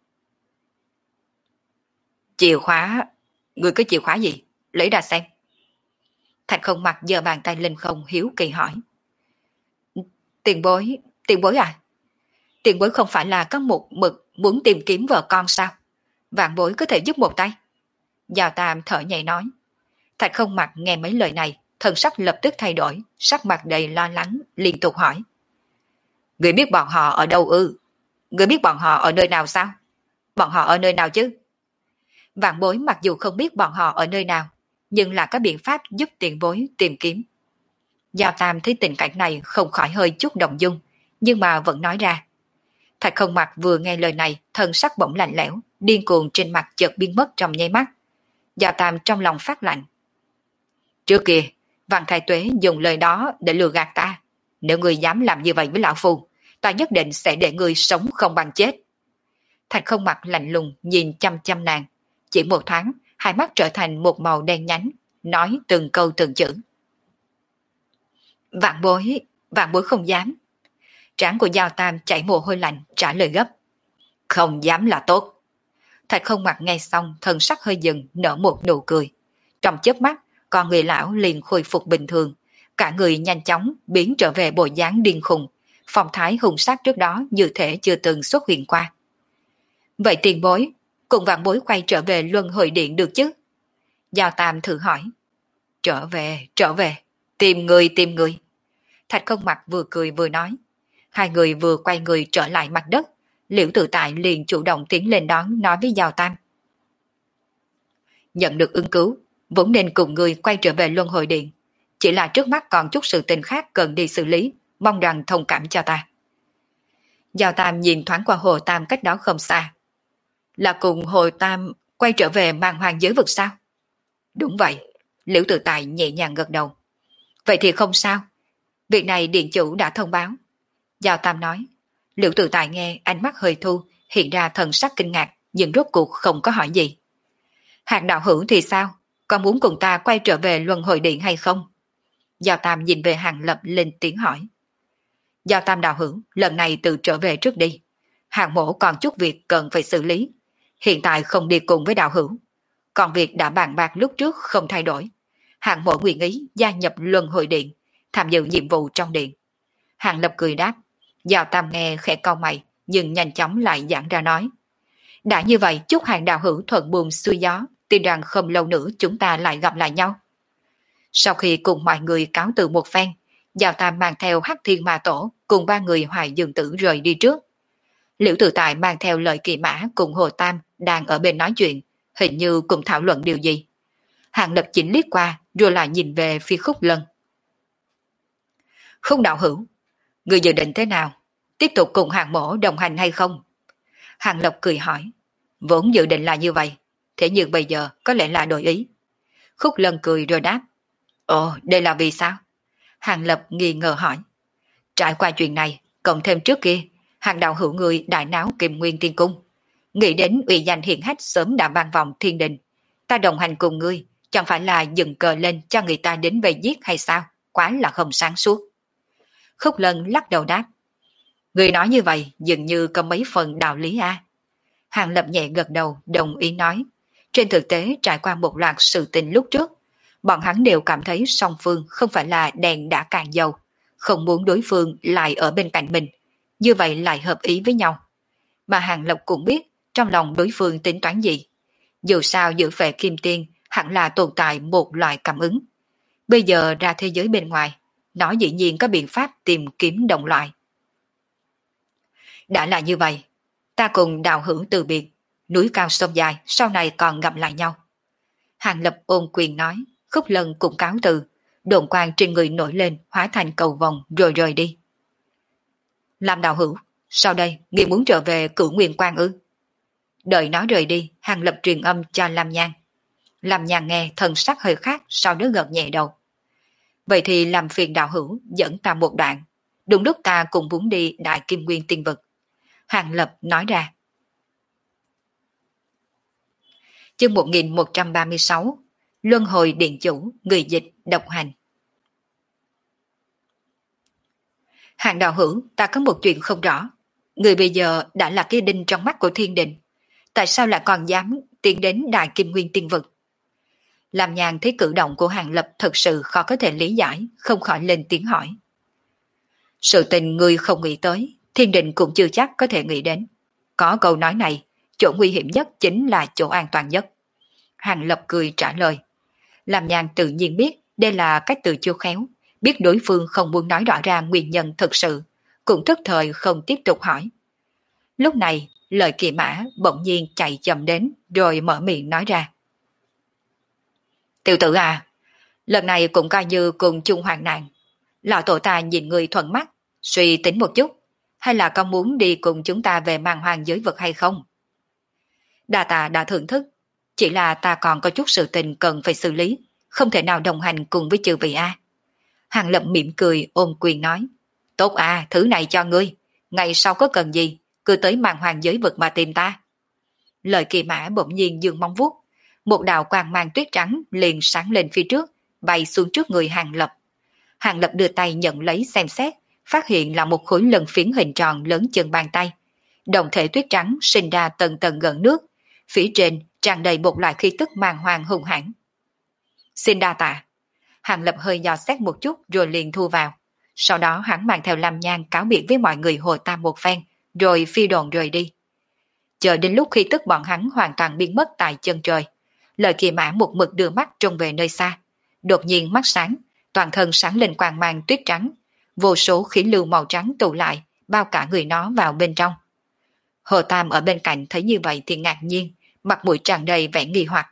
Chìa khóa, người có chìa khóa gì? Lấy ra xem. Thạch Không Mặc giơ bàn tay lên không hiếu kỳ hỏi. Tiền bối à? Tiền bối không phải là có một mực muốn tìm kiếm vợ con sao? Vạn bối có thể giúp một tay. Giao Tam thở nhẹ nói. Thạch Không Mặc nghe mấy lời này, thần sắc lập tức thay đổi, sắc mặt đầy lo lắng, liên tục hỏi. Người biết bọn họ ở đâu ư? Người biết bọn họ ở nơi nào sao? Bọn họ ở nơi nào chứ? Vạn bối mặc dù không biết bọn họ ở nơi nào, nhưng là có biện pháp giúp tiền bối tìm kiếm. Giao Tam thấy tình cảnh này không khỏi hơi chút động dung, nhưng mà vẫn nói ra. Thạch Không Mặc vừa nghe lời này, thân sắc bỗng lạnh lẽo, điên cuồng trên mặt chợt biến mất trong nháy mắt. Giao Tam trong lòng phát lạnh. Trước kia, Văn Thái Tuế dùng lời đó để lừa gạt ta. Nếu người dám làm như vậy với lão phu, ta nhất định sẽ để người sống không bằng chết. Thạch Không Mặc lạnh lùng nhìn chăm chăm nàng. Chỉ một thoáng, hai mắt trở thành một màu đen nhánh, nói từng câu từng chữ. Vạn bối không dám. Trán của Giao Tam chảy mồ hôi lạnh trả lời gấp. Không dám là tốt. Thạch Không Mặc nghe xong thân sắc hơi dừng nở một nụ cười. Trong chớp mắt, con người lão liền khôi phục bình thường. Cả người nhanh chóng biến trở về bộ dáng điên khùng. Phong thái hung sát trước đó như thể chưa từng xuất hiện qua. Vậy tiền bối, cùng vạn bối quay trở về luân hồi điện được chứ? Giao Tam thử hỏi. Trở về, tìm người. Thạch Không Mặc vừa cười vừa nói. Hai người vừa quay người trở lại mặt đất, Liễu Tự Tại liền chủ động tiến lên đón nói với Giao Tam. Nhận được ứng cứu, vốn nên cùng người quay trở về luân hồi điện. Chỉ là trước mắt còn chút sự tình khác cần đi xử lý, mong rằng thông cảm cho ta. Giao Tam nhìn thoáng qua Hồ Tam cách đó không xa. Là cùng Hồ Tam quay trở về mang hoàng giới vực sao? Đúng vậy, Liễu Tự Tại nhẹ nhàng gật đầu. Vậy thì không sao, việc này điện chủ đã thông báo. Giao Tam nói. Liễu Tự Tại nghe ánh mắt hơi thu, hiện ra thần sắc kinh ngạc, nhưng rốt cuộc không có hỏi gì. Hạng đạo hữu thì sao? Còn muốn cùng ta quay trở về luân hồi điện hay không? Giao Tam nhìn về Hàng Lập lên tiếng hỏi. Giao Tam đạo hữu, lần này tự trở về trước đi. Hàng mổ còn chút việc cần phải xử lý. Hiện tại không đi cùng với đạo hữu. Còn việc đã bàn bạc lúc trước không thay đổi. Hàng mổ nguyện ý gia nhập luân hồi điện, tham dự nhiệm vụ trong điện. Hàng Lập cười đáp. Giao Tam nghe khẽ cau mày, nhưng nhanh chóng lại giãn ra nói. Đã như vậy, chúc Hàng đạo hữu thuận buồm xuôi gió, tin rằng không lâu nữa chúng ta lại gặp lại nhau. Sau khi cùng mọi người cáo từ một phen, Giao Tam mang theo Hắc Thiên Ma Tổ cùng ba người Hoài Dương Tử rời đi trước. Liễu Tự Tại mang theo Lợi Kỳ Mã cùng Hồ Tam đang ở bên nói chuyện, hình như cùng thảo luận điều gì. Hàng Lập chỉnh liếc qua rồi lại nhìn về phía Khúc Lân. Khúc đạo hữu, người dự định thế nào? Tiếp tục cùng Hàng mổ đồng hành hay không? Hàng Lập cười hỏi. Vốn dự định là như vậy, thế nhưng bây giờ có lẽ là đổi ý. Khúc Lân cười rồi đáp. Ồ, đây là vì sao? Hàng Lập nghi ngờ hỏi. Trải qua chuyện này, cộng thêm trước kia, Hàng đạo hữu người đại náo Kim Nguyên Tiên Cung. Nghĩ đến uy danh hiển hách sớm đã ban vòng thiên đình. Ta đồng hành cùng ngươi, chẳng phải là dựng cờ lên cho người ta đến vây giết hay sao? Quá là không sáng suốt. Khúc Lân lắc đầu đáp. Người nói như vậy dường như có mấy phần đạo lý a. Hàng Lập nhẹ gật đầu đồng ý nói. Trên thực tế trải qua một loạt sự tình lúc trước, bọn hắn đều cảm thấy song phương không phải là đèn đã cạn dầu, không muốn đối phương lại ở bên cạnh mình, như vậy lại hợp ý với nhau. mà Hàng Lập cũng biết trong lòng đối phương tính toán gì. Dù sao giữa Phệ Kim Tiên hẳn là tồn tại một loại cảm ứng. Bây giờ ra thế giới bên ngoài, nó dĩ nhiên có biện pháp tìm kiếm đồng loại. Đã là như vậy, ta cùng Đào Hữu từ biệt, núi cao sông dài sau này còn gặp lại nhau. Hàng Lập ôn quyền nói, Khúc Lân cũng cáo từ, độn quang trên người nổi lên hóa thành cầu vòng rồi rời đi. Làm Đào Hữu, sau đây ngươi muốn trở về Cửu Nguyên Quan ư? Đợi nó rời đi, Hàng Lập truyền âm cho Lam Nhan. Lam Nhan nghe thần sắc hơi khác, sau đó gật nhẹ đầu. Vậy thì làm phiền Đạo Hữu dẫn ta một đoạn, đúng lúc ta cũng muốn đi Đại Kim Nguyên Tiên Vực. Hàng Lập nói ra. Chương 1136, Luân hồi điện chủ, người dịch, độc hành. Hàng Đạo Hữu, ta có một chuyện không rõ. Người bây giờ đã là cái đinh trong mắt của thiên đình. Tại sao lại còn dám tiến đến Đại Kim Nguyên Tiên Vực? Làm Nhàn thấy cử động của Hàng Lập thật sự khó có thể lý giải, không khỏi lên tiếng hỏi. Sự tình người không nghĩ tới, thiên đình cũng chưa chắc có thể nghĩ đến. Có câu nói này, chỗ nguy hiểm nhất chính là chỗ an toàn nhất. Hàng Lập cười trả lời. Làm Nhàn tự nhiên biết đây là cách từ chưa khéo, biết đối phương không muốn nói rõ ra nguyên nhân thực sự, cũng thức thời không tiếp tục hỏi. Lúc này, lời Kỳ Mã bỗng nhiên chạy chậm đến rồi mở miệng nói ra. Tiểu tử à, lần này cũng coi như cùng chung hoạn nạn. Lão tổ ta nhìn người thuận mắt, suy tính một chút, hay là con muốn đi cùng chúng ta về mang hoang giới vực hay không? Đa tạ đã thưởng thức, chỉ là ta còn có chút sự tình cần phải xử lý, không thể nào đồng hành cùng với chư vị A. Hàng Lập mỉm cười ôm quyền nói. Tốt à, thứ này cho ngươi, ngày sau có cần gì, cứ tới mang hoang giới vực mà tìm ta. Lời Kỳ Mã bỗng nhiên dương móng vuốt, một đạo quang mang tuyết trắng liền sáng lên phía trước, bay xuống trước người Hàng Lập. Hàng Lập đưa tay nhận lấy xem xét, phát hiện là một khối lân phiến hình tròn lớn chừng bàn tay. Đồng thể tuyết trắng sinh ra tầng tầng gần nước, phía trên tràn đầy một loại khí tức màng hoàng hùng hãn. Xin đa tạ. Hàng Lập hơi dò xét một chút rồi liền thu vào. Sau đó hắn mang theo Lam Nhan cáo biệt với mọi người Hồ Tam một phen, rồi phi đồn rời đi. Chờ đến lúc khi tức bọn hắn hoàn toàn biến mất tại chân trời, Lời Kỳ Mã một mực đưa mắt trông về nơi xa. Đột nhiên mắt sáng, toàn thân sáng lên quang mang tuyết trắng, vô số khí lưu màu trắng tụ lại, bao cả người nó vào bên trong. Hồ Tam ở bên cạnh thấy như vậy thì ngạc nhiên, mặt mũi tràn đầy vẻ nghi hoặc.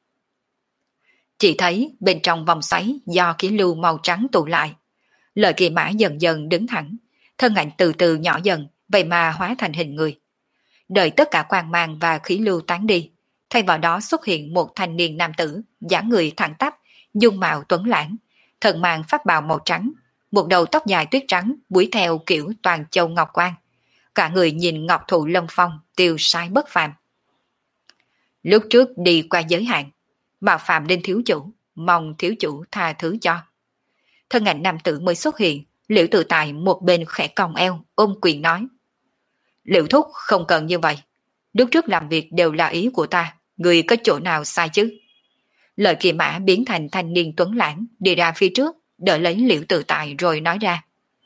Chỉ thấy bên trong vòng xoáy do khí lưu màu trắng tụ lại, Lợi Kỳ Mã dần dần đứng thẳng, thân ảnh từ từ nhỏ dần, vậy mà hóa thành hình người. Đợi tất cả quang mang và khí lưu tán đi, thay vào đó xuất hiện một thanh niên nam tử, dáng người thẳng tắp, dung mạo tuấn lãng, thân mang pháp bào màu trắng, một đầu tóc dài tuyết trắng búi theo kiểu toàn châu ngọc quan, cả người nhìn ngọc thụ lâm phong, tiêu sái bất phàm. Lúc trước đi qua giới hạn, mạo phạm đến thiếu chủ, mong thiếu chủ tha thứ cho. Thân ảnh nam tử mới xuất hiện, Liễu Tự Tại một bên khẽ cong eo, ôm quyền nói. Liễu thúc không cần như vậy, lúc trước làm việc đều là ý của ta, người có chỗ nào sai chứ? Lợi Kỳ Mã biến thành thanh niên tuấn lãng, đi ra phía trước, đợi lấy Liễu Tự Tại rồi nói ra.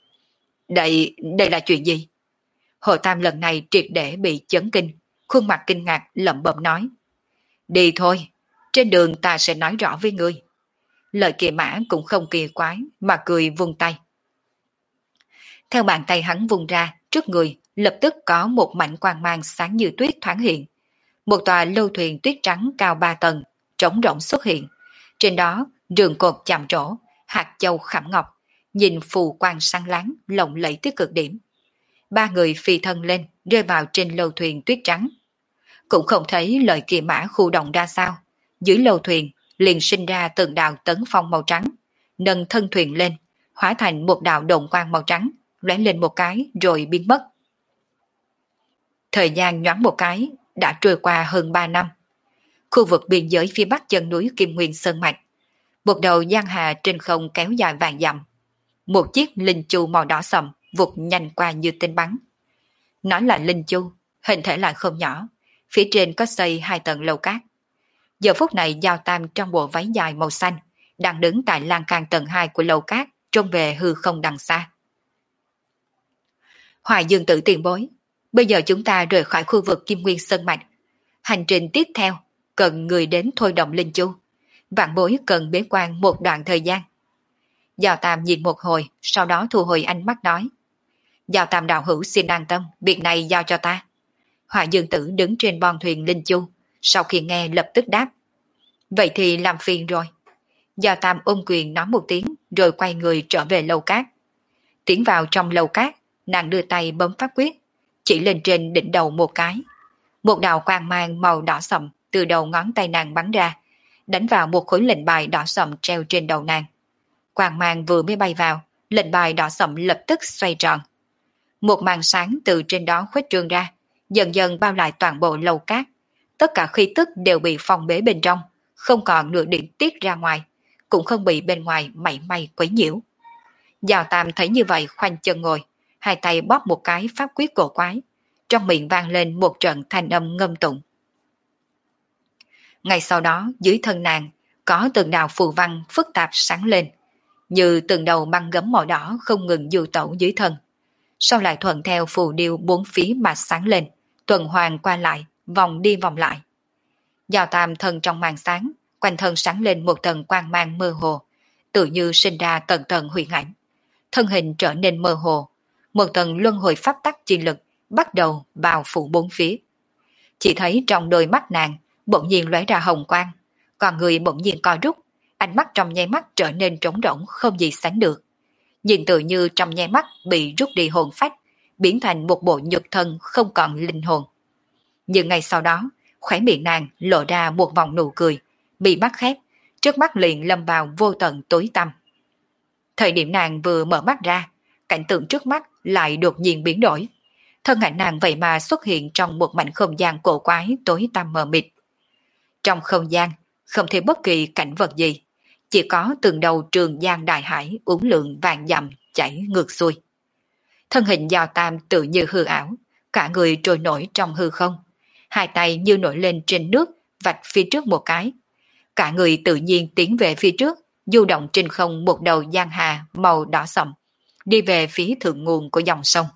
Đây là chuyện gì? Hồ Tam lần này triệt để bị chấn kinh, khuôn mặt kinh ngạc lẩm bẩm nói. Đi thôi, trên đường ta sẽ nói rõ với ngươi. Lợi Kỳ Mã cũng không kỳ quái mà cười vung tay. Theo bàn tay hắn vung ra, trước người lập tức có một mảnh quang mang sáng như tuyết thoáng hiện. Một tòa lâu thuyền tuyết trắng cao 3 tầng, trống rỗng xuất hiện. Trên đó, rường cột chạm trổ, hạt châu khảm ngọc, nhìn phù quang sáng láng, lộng lẫy tới cực điểm. 3 người phi thân lên, rơi vào trên lâu thuyền tuyết trắng. Cũng không thấy Lợi Kỳ Mã khu động ra sao. Dưới lâu thuyền, liền sinh ra từng đạo tấn phong màu trắng, nâng thân thuyền lên, hóa thành một đạo độn quang màu trắng, lóe lên một cái rồi biến mất. Thời gian nhoáng một cái, đã trôi qua hơn 3 năm. Khu vực biên giới phía bắc chân núi Kim Nguyên Sơn Mạch, một đầu giang hà trên không kéo dài vạn dặm. Một chiếc linh chu màu đỏ sậm vụt nhanh qua như tên bắn. Nó là linh chu, hình thể lại không nhỏ, phía trên có xây 2 tầng lầu cát. Giờ phút này Giao Tam trong bộ váy dài màu xanh, đang đứng tại lan can tầng 2 của lầu cát, trông về hư không đằng xa. Hoài Dương Tử tiền bối, Bây giờ chúng ta rời khỏi khu vực Kim Nguyên Sơn Mạch. Hành trình tiếp theo cần người đến thôi động linh chu. Vạn bối cần bế quan một đoạn thời gian. Giao Tam nhìn một hồi, sau đó thu hồi ánh mắt nói. Giao Tam đạo hữu xin an tâm, việc này giao cho ta. Hỏa Dương Tử đứng trên bon thuyền linh chu, sau khi nghe lập tức đáp. Vậy thì làm phiền rồi. Giao Tam ôm quyền nói một tiếng, rồi quay người trở về lầu cát. Tiến vào trong lầu cát, nàng đưa tay bấm pháp quyết, chỉ lên trên đỉnh đầu một cái. Một đạo quang mang màu đỏ sậm từ đầu ngón tay nàng bắn ra, đánh vào một khối lệnh bài đỏ sậm treo trên đầu nàng. Quang mang vừa mới bay vào, lệnh bài đỏ sậm lập tức xoay tròn. Một màn sáng từ trên đó khuếch trương ra, dần dần bao lại toàn bộ lầu cát. Tất cả khí tức đều bị phong bế bên trong, không còn nửa điểm tiết ra ngoài, cũng không bị bên ngoài mảy may quấy nhiễu. Giao Tam thấy như vậy khoanh chân ngồi, hai tay bóp một cái pháp quyết cổ quái, trong miệng vang lên một trận thanh âm ngâm tụng. Ngay sau đó dưới thân nàng có từng đạo phù văn phức tạp sáng lên, như từng đầu băng gấm màu đỏ không ngừng du tẩu dưới thân. Sau lại thuận theo phù điêu bốn phía mà sáng lên, tuần hoàn qua lại, vòng đi vòng lại. Giao Tam thân trong màn sáng, quanh thân sáng lên một tầng quang mang mơ hồ, tự như sinh ra tầng tầng huyền ảnh. Thân hình trở nên mơ hồ, một tầng luân hồi pháp tắc chi lực bắt đầu bao phủ bốn phía. Chỉ thấy trong đôi mắt nàng bỗng nhiên lóe ra hồng quang, còn người bỗng nhiên co rút, ánh mắt trong nháy mắt trở nên trống rỗng không gì sánh được. Nhìn tự như trong nháy mắt bị rút đi hồn phách, biến thành một bộ nhục thân không còn linh hồn. Nhưng ngay sau đó, khóe miệng nàng lộ ra một vòng nụ cười, bị mắt khép, trước mắt liền lâm vào vô tận tối tăm. Thời điểm nàng vừa mở mắt ra, cảnh tượng trước mắt lại đột nhiên biến đổi. Thân ảnh nàng vậy mà xuất hiện trong một mảnh không gian cổ quái tối tăm mờ mịt. Trong không gian, không thấy bất kỳ cảnh vật gì, chỉ có từng đầu trường giang đại hải uốn lượn vàng dặm chảy ngược xuôi. Thân hình Giao Tam tự như hư ảo, cả người trôi nổi trong hư không, hai tay như nổi lên trên nước, vạch phía trước một cái. Cả người tự nhiên tiến về phía trước, du động trên không một đầu giang hà màu đỏ sậm, đi về phía thượng nguồn của dòng sông.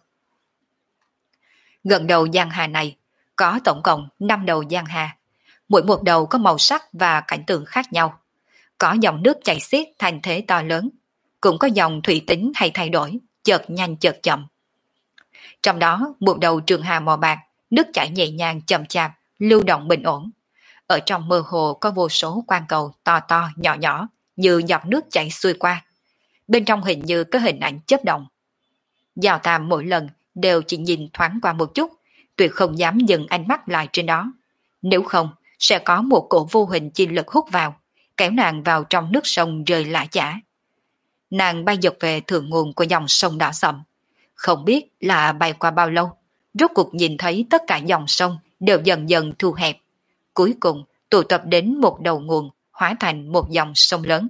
Gần đầu giang hà này có tổng cộng 5 đầu giang hà, mỗi một đầu có màu sắc và cảnh tượng khác nhau. Có dòng nước chảy xiết thành thế to lớn, cũng có dòng thủy tính hay thay đổi, chợt nhanh chợt chậm. Trong đó một đầu trường hà màu bạc, nước chảy nhẹ nhàng chậm chạp, lưu động bình ổn. Ở trong mơ hồ có vô số quang cầu to to nhỏ nhỏ như giọt nước chảy xuôi qua. Bên trong hình như có hình ảnh chớp động. Giao Tam mỗi lần đều chỉ nhìn thoáng qua một chút, tuyệt không dám dừng ánh mắt lại trên đó. Nếu không, sẽ có một cổ vô hình chi lực hút vào, kéo nàng vào trong nước sông rơi lã chả. Nàng bay giật về thượng nguồn của dòng sông đỏ sậm. Không biết là bay qua bao lâu, rốt cuộc nhìn thấy tất cả dòng sông đều dần dần thu hẹp. Cuối cùng tụ tập đến một đầu nguồn, hóa thành một dòng sông lớn.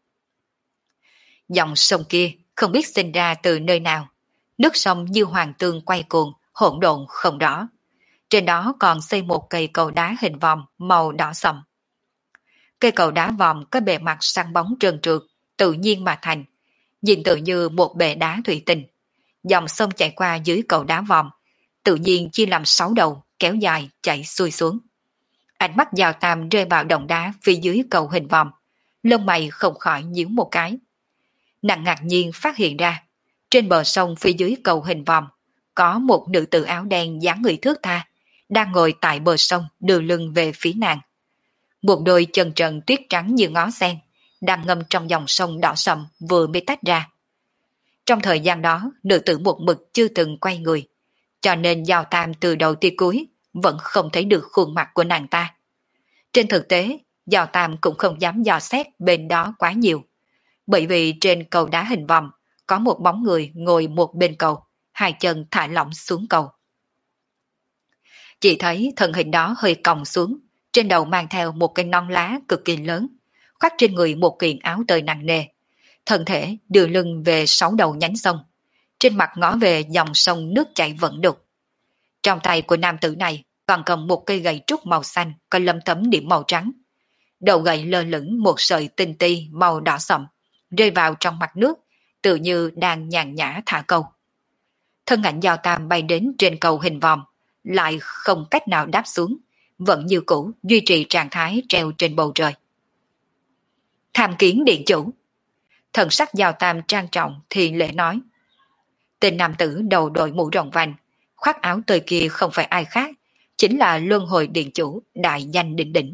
Dòng sông kia không biết sinh ra từ nơi nào. Nước sông như hoàng tương quay cuồng, hỗn độn không rõ. Trên đó còn xây một cây cầu đá hình vòm màu đỏ sậm. Cây cầu đá vòm có bề mặt sáng bóng trơn trượt, tự nhiên mà thành, nhìn tự như một bệ đá thủy tinh. Dòng sông chảy qua dưới cầu đá vòm, tự nhiên chia làm 6 đầu, kéo dài chảy xuôi xuống. Ánh mắt Giao Tam rơi vào động đá phía dưới cầu hình vòm, lông mày không khỏi nhíu một cái. Nàng ngạc nhiên phát hiện ra, trên bờ sông phía dưới cầu hình vòm, có một nữ tử áo đen dáng người thướt tha, đang ngồi tại bờ sông đưa lưng về phía nàng. Một đôi chân trần tuyết trắng như ngó sen, đang ngâm trong dòng sông đỏ sậm vừa mới tách ra. Trong thời gian đó, nữ tử một mực chưa từng quay người, cho nên Giao Tam từ đầu tới cuối vẫn không thấy được khuôn mặt của nàng ta. Trên thực tế, Giao Tam cũng không dám dò xét bên đó quá nhiều, bởi vì trên cầu đá hình vòm có một bóng người ngồi một bên cầu, hai chân thả lỏng xuống cầu. Chỉ thấy thân hình đó hơi còng xuống, trên đầu mang theo một cây non lá cực kỳ lớn, khoác trên người một kiện áo tơi nặng nề, thân thể đưa lưng về 6 đầu nhánh sông, trên mặt ngó về dòng sông nước chảy vẫn đục. Trong tay của nam tử này còn cầm một cây gậy trúc màu xanh có lấm tấm điểm màu trắng. Đầu gậy lơ lửng một sợi tinh ti màu đỏ sậm, rơi vào trong mặt nước, tự như đang nhàn nhã thả câu. thân ảnh Giao Tam bay đến trên cầu hình vòm, lại không cách nào đáp xuống, vẫn như cũ duy trì trạng thái treo trên bầu trời. Tham kiến điện chủ. Thần sắc Giao Tam trang trọng thì lễ nói. Tên nam tử đầu đội mũ rộng vành, khoác áo tơi kia không phải ai khác, chính là Luân Hồi Điện Chủ đại danh đỉnh đỉnh.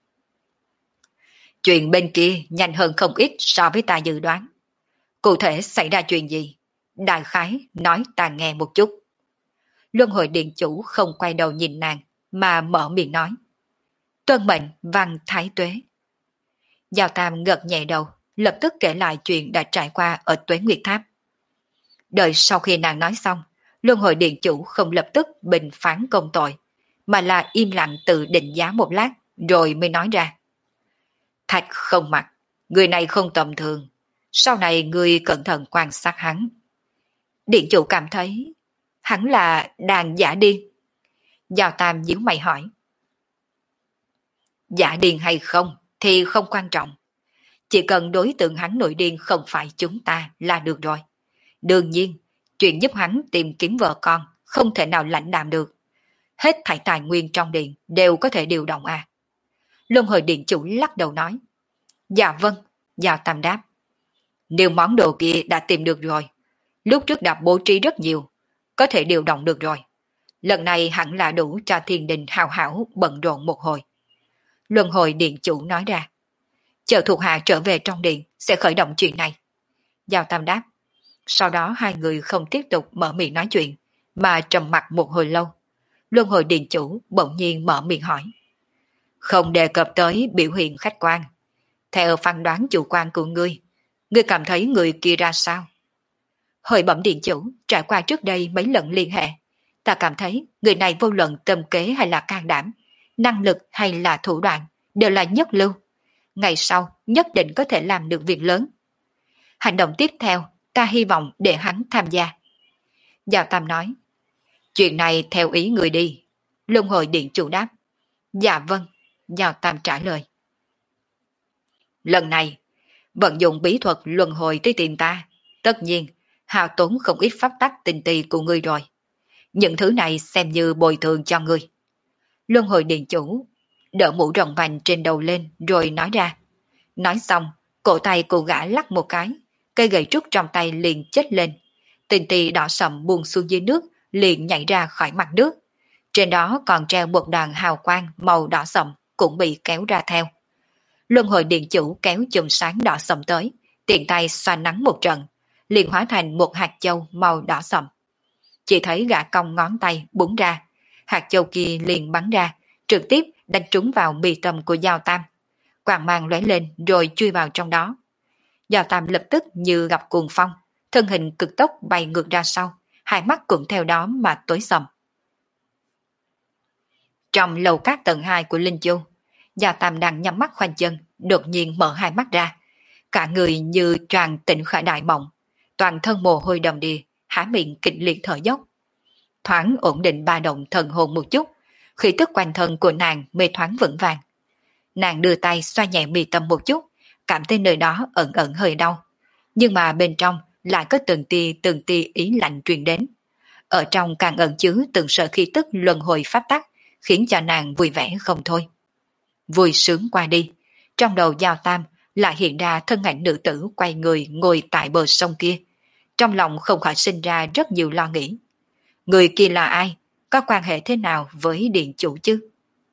Chuyện bên kia nhanh hơn không ít so với ta dự đoán. Cụ thể xảy ra chuyện gì? Đại khái nói ta nghe một chút. Luân Hồi Điện Chủ không quay đầu nhìn nàng, mà mở miệng nói. Tuân mệnh văn thái tuế. Giao Tam gật nhẹ đầu, lập tức kể lại chuyện đã trải qua ở Tuế Nguyệt Tháp. Đợi sau khi nàng nói xong, Luân Hồi Điện Chủ không lập tức bình phán công tội, mà là im lặng tự định giá một lát, rồi mới nói ra. Thạch không mặt, người này không tầm thường, sau này người cẩn thận quan sát hắn. Điện Chủ cảm thấy hắn là đàn giả điên. Giao Tam nhíu mày hỏi. Giả điên hay không thì không quan trọng, chỉ cần đối tượng hắn nội điên không phải chúng ta là được rồi. Đương nhiên, chuyện giúp hắn tìm kiếm vợ con không thể nào lãnh đạm được. Hết thảy tài nguyên trong điện đều có thể điều động à. Luân Hồi Điện Chủ lắc đầu nói. Dạ vâng, Giao Tam đáp. Nếu món đồ kia đã tìm được rồi, lúc trước đã bố trí rất nhiều, có thể điều động được rồi. Lần này hẳn là đủ cho thiên đình hào hảo bận rộn một hồi. Luân Hồi Điện Chủ nói ra. Chờ thuộc hạ trở về trong điện sẽ khởi động chuyện này. Giao Tam đáp. Sau đó hai người không tiếp tục mở miệng nói chuyện, mà trầm mặc một hồi lâu. Luân Hồi Điện Chủ bỗng nhiên mở miệng hỏi. Không đề cập tới biểu hiện khách quan. Theo phán đoán chủ quan của ngươi cảm thấy người kia ra sao? Hồi bẩm Điện Chủ, trải qua trước đây mấy lần liên hệ, ta cảm thấy người này vô luận tâm kế hay là can đảm, năng lực hay là thủ đoạn, đều là nhất lưu. Ngày sau nhất định có thể làm được việc lớn. Hành động tiếp theo, ta hy vọng để hắn tham gia. Giao Tam nói. Chuyện này theo ý người đi. Luân Hồi Điện Chủ đáp. Dạ vâng, Giao Tam trả lời. Lần này, vận dụng bí thuật luân hồi tới tìm ta, tất nhiên, hao tốn không ít pháp tắc tinh tì của ngươi rồi. Những thứ này xem như bồi thường cho ngươi. Luân Hồi Điện Chủ đỡ mũ rộng vành trên đầu lên rồi nói ra. Nói xong, cổ tay cô gã lắc một cái, cây gậy trúc trong tay liền chết lên. Tinh tì đỏ sậm buông xuống dưới nước, liền nhảy ra khỏi mặt nước. Trên đó còn treo một đoàn hào quang màu đỏ sậm cũng bị kéo ra theo. Luân Hồi Điện Chủ kéo chùm sáng đỏ sậm tới, tiện tay xoa nắng một trận, liền hóa thành một hạt châu màu đỏ sậm. Chỉ thấy gã cong ngón tay búng ra, hạt châu kia liền bắn ra, trực tiếp đánh trúng vào mi tâm của Giao Tam. Quang mang lóe lên rồi chui vào trong đó. Giao Tam lập tức như gặp cuồng phong, thân hình cực tốc bay ngược ra sau, hai mắt cũng theo đó mà tối sầm. Trong lầu các tầng 2 của Linh Châu, Giao Tam đang nhắm mắt khoanh chân, đột nhiên mở hai mắt ra. Cả người như choàng tỉnh khỏi đại mộng, toàn thân mồ hôi đầm đìa, há miệng kịch liệt thở dốc. Thoáng ổn định ba động thần hồn một chút, khí tức quanh thân của nàng mê thoáng vững vàng. Nàng đưa tay xoa nhẹ mi tâm một chút, cảm thấy nơi đó ẩn ẩn hơi đau, nhưng mà bên trong lại có từng tia ý lạnh truyền đến. Ở trong càng ẩn chứa từng sợi khí tức luân hồi pháp tắc, khiến cho nàng vui vẻ không thôi. Vui sướng qua đi, trong đầu Giao Tam lại hiện ra thân ảnh nữ tử quay người ngồi tại bờ sông kia. Trong lòng không khỏi sinh ra rất nhiều lo nghĩ. Người kia là ai? Có quan hệ thế nào với Điện Chủ chứ?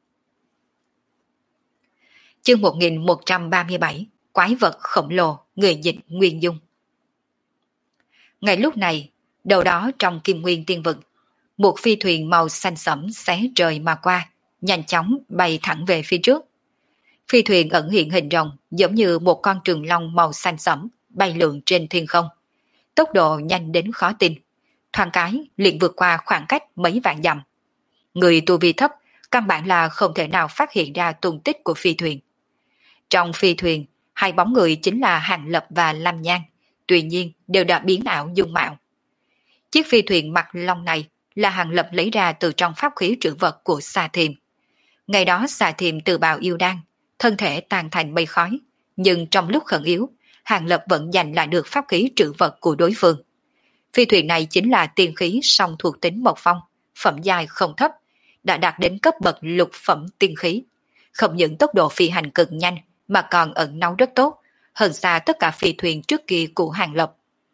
Chương 1137, Quái vật khổng lồ, người dịch Nguyên Dung. Ngay lúc này, đầu đó trong Kim Nguyên Tiên Vực, một phi thuyền màu xanh sẫm xé trời mà qua, nhanh chóng bay thẳng về phía trước. Phi thuyền ẩn hiện hình rồng giống như một con trường long màu xanh sẫm bay lượn trên thiên không. Tốc độ nhanh đến khó tin, thoáng cái liền vượt qua khoảng cách mấy vạn dặm. Người tu vi thấp căn bản là không thể nào phát hiện ra tung tích của phi thuyền. Trong phi thuyền, hai bóng người chính là Hàng Lập và Lam Nhan, tuy nhiên đều đã biến ảo dung mạo. Chiếc phi thuyền mặt long này là Hàng Lập lấy ra từ trong pháp khí trữ vật của Xà Thiềm. Ngày đó Xà Thiềm tự bào yêu đan, thân thể tan thành mây khói, nhưng trong lúc khẩn yếu, Hàng Lập vẫn giành lại được pháp khí trữ vật của đối phương. Phi thuyền này chính là tiên khí song thuộc tính một phong, phẩm giai không thấp, đã đạt đến cấp bậc lục phẩm tiên khí. Không những tốc độ phi hành cực nhanh mà còn ẩn náu rất tốt, hơn xa tất cả phi thuyền trước kia của Hàng Lập.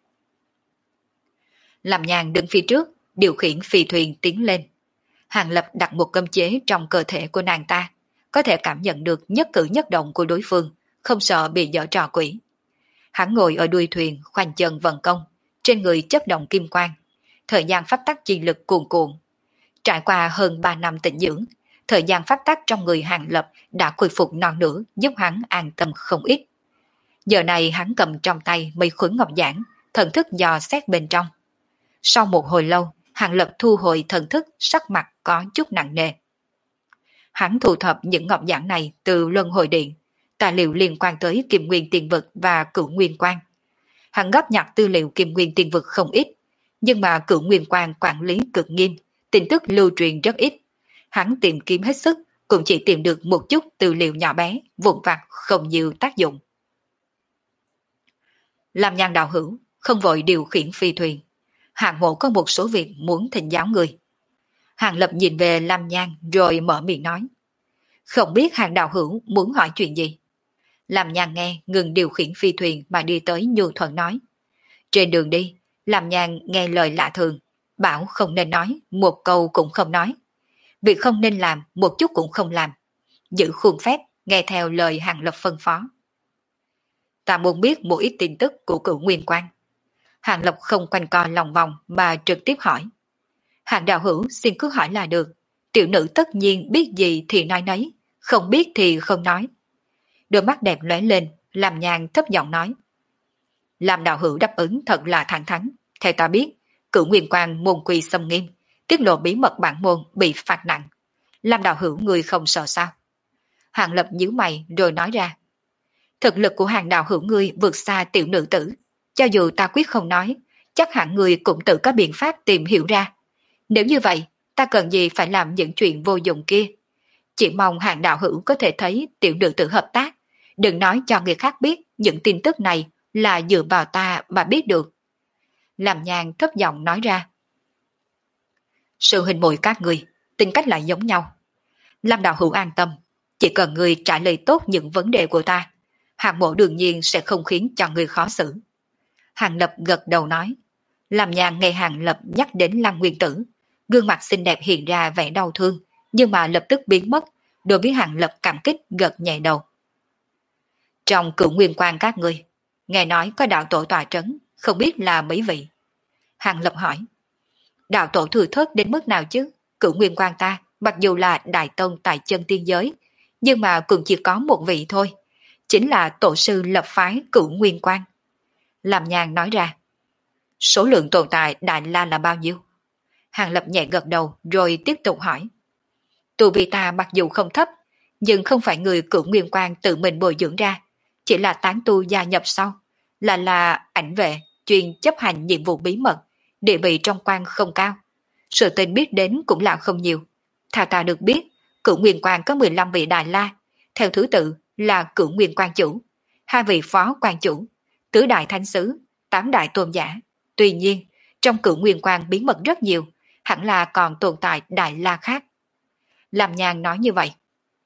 Làm Nhàn đứng phía trước, điều khiển phi thuyền tiến lên. Hàng Lập đặt một cấm chế trong cơ thể của nàng ta, có thể cảm nhận được nhất cử nhất động của đối phương, không sợ bị dở trò quỷ. Hắn ngồi ở đuôi thuyền, khoanh chân vận công, trên người chấp động kim quang, thời gian pháp tắc chi lực cuồn cuộn. Trải qua hơn 3 năm tĩnh dưỡng, thời gian pháp tắc trong người Hàng Lập đã khôi phục non nửa, giúp hắn an tâm không ít. Giờ này hắn cầm trong tay mây khuẩn ngọc giản, thần thức dò xét bên trong. Sau một hồi lâu, Hàng Lập thu hồi thần thức, sắc mặt có chút nặng nề. Hắn thu thập những ngọc giản này từ luân hồi điện, tài liệu liên quan tới Kim Nguyên Tiền Vực và Cửu Nguyên Quan. Hắn góp nhặt tư liệu Kim Nguyên Tiền Vực không ít, nhưng mà Cửu Nguyên Quan quản lý cực nghiêm, tin tức lưu truyền rất ít. Hắn tìm kiếm hết sức, cũng chỉ tìm được một chút tư liệu nhỏ bé, vụn vặt không nhiều tác dụng. Làm Nhàn đạo hữu, không vội điều khiển phi thuyền. Hạng Mộ có một số việc muốn thỉnh giáo người. Hàng Lập nhìn về Lam Nhan rồi mở miệng nói. Không biết Hàng đạo hữu muốn hỏi chuyện gì? Lam Nhan nghe ngừng điều khiển phi thuyền mà đi tới nhu thuận nói. Trên đường đi, Lam Nhan nghe lời lạ thường, bảo không nên nói, một câu cũng không nói. Việc không nên làm, một chút cũng không làm. Giữ khuôn phép, nghe theo lời Hàng Lập phân phó. Ta muốn biết một ít tin tức của Cửu Nguyên Quan. Hàng Lập không quanh co lòng vòng mà trực tiếp hỏi. Hàng đạo hữu xin cứ hỏi là được. Tiểu nữ tất nhiên biết gì thì nói nấy, không biết thì không nói. Đôi mắt đẹp lóe lên, Làm Nhàn thấp giọng nói. Làm đạo hữu đáp ứng thật là thẳng thắn. Theo ta biết, Cửu Nguyên Quan môn quy xâm nghiêm, tiết lộ bí mật bản môn bị phạt nặng. Làm đạo hữu người không sợ sao? Hàng Lập nhíu mày rồi nói ra. Thực lực của Hàng đạo hữu ngươi vượt xa tiểu nữ tử. Cho dù ta quyết không nói, chắc hẳn người cũng tự có biện pháp tìm hiểu ra. Nếu như vậy, ta cần gì phải làm những chuyện vô dụng kia? Chỉ mong Hàng đạo hữu có thể thấy tiểu nữ tử hợp tác. Đừng nói cho người khác biết những tin tức này là dựa vào ta mà biết được. Làm Nhàn thấp giọng nói ra. Sự hình mùi các người, tính cách lại giống nhau. Làm đạo hữu an tâm, chỉ cần người trả lời tốt những vấn đề của ta, Hàng Mộ đương nhiên sẽ không khiến cho người khó xử. Hàng Lập gật đầu nói. Làm Nhàn nghe Hàng Lập nhắc đến Lăng Nguyên Tử, gương mặt xinh đẹp hiện ra vẻ đau thương, nhưng mà lập tức biến mất, đối với Hàng Lập cảm kích gật nhẹ đầu. Trong Cửu Nguyên Quan các ngươi, nghe nói có đạo tổ tòa trấn, không biết là mấy vị? Hàng Lập hỏi. Đạo tổ thừa thớt đến mức nào chứ? Cửu Nguyên Quan ta, mặc dù là đại tông tại chân tiên giới, nhưng mà cũng chỉ có một vị thôi, chính là tổ sư lập phái Cửu Nguyên Quan. Làm Nhàn nói ra. Số lượng tồn tại Đại La là bao nhiêu? Hàng Lập nhẹ gật đầu rồi tiếp tục hỏi. Tu vi ta mặc dù không thấp, nhưng không phải người Cửu Nguyên Quan tự mình bồi dưỡng ra, chỉ là tán tu gia nhập sau, là ảnh vệ, chuyên chấp hành nhiệm vụ bí mật, địa vị trong quan không cao. Sự tình biết đến cũng là không nhiều. Theo ta được biết, Cửu Nguyên Quan có 15 vị Đại La, theo thứ tự là Cửu Nguyên Quan chủ, 2 vị phó quan chủ, tứ đại thánh sứ, 8 đại tôn giả. Tuy nhiên, trong Cửu Nguyên Quan bí mật rất nhiều, hẳn là còn tồn tại Đại La khác. Làm Nhàn nói như vậy.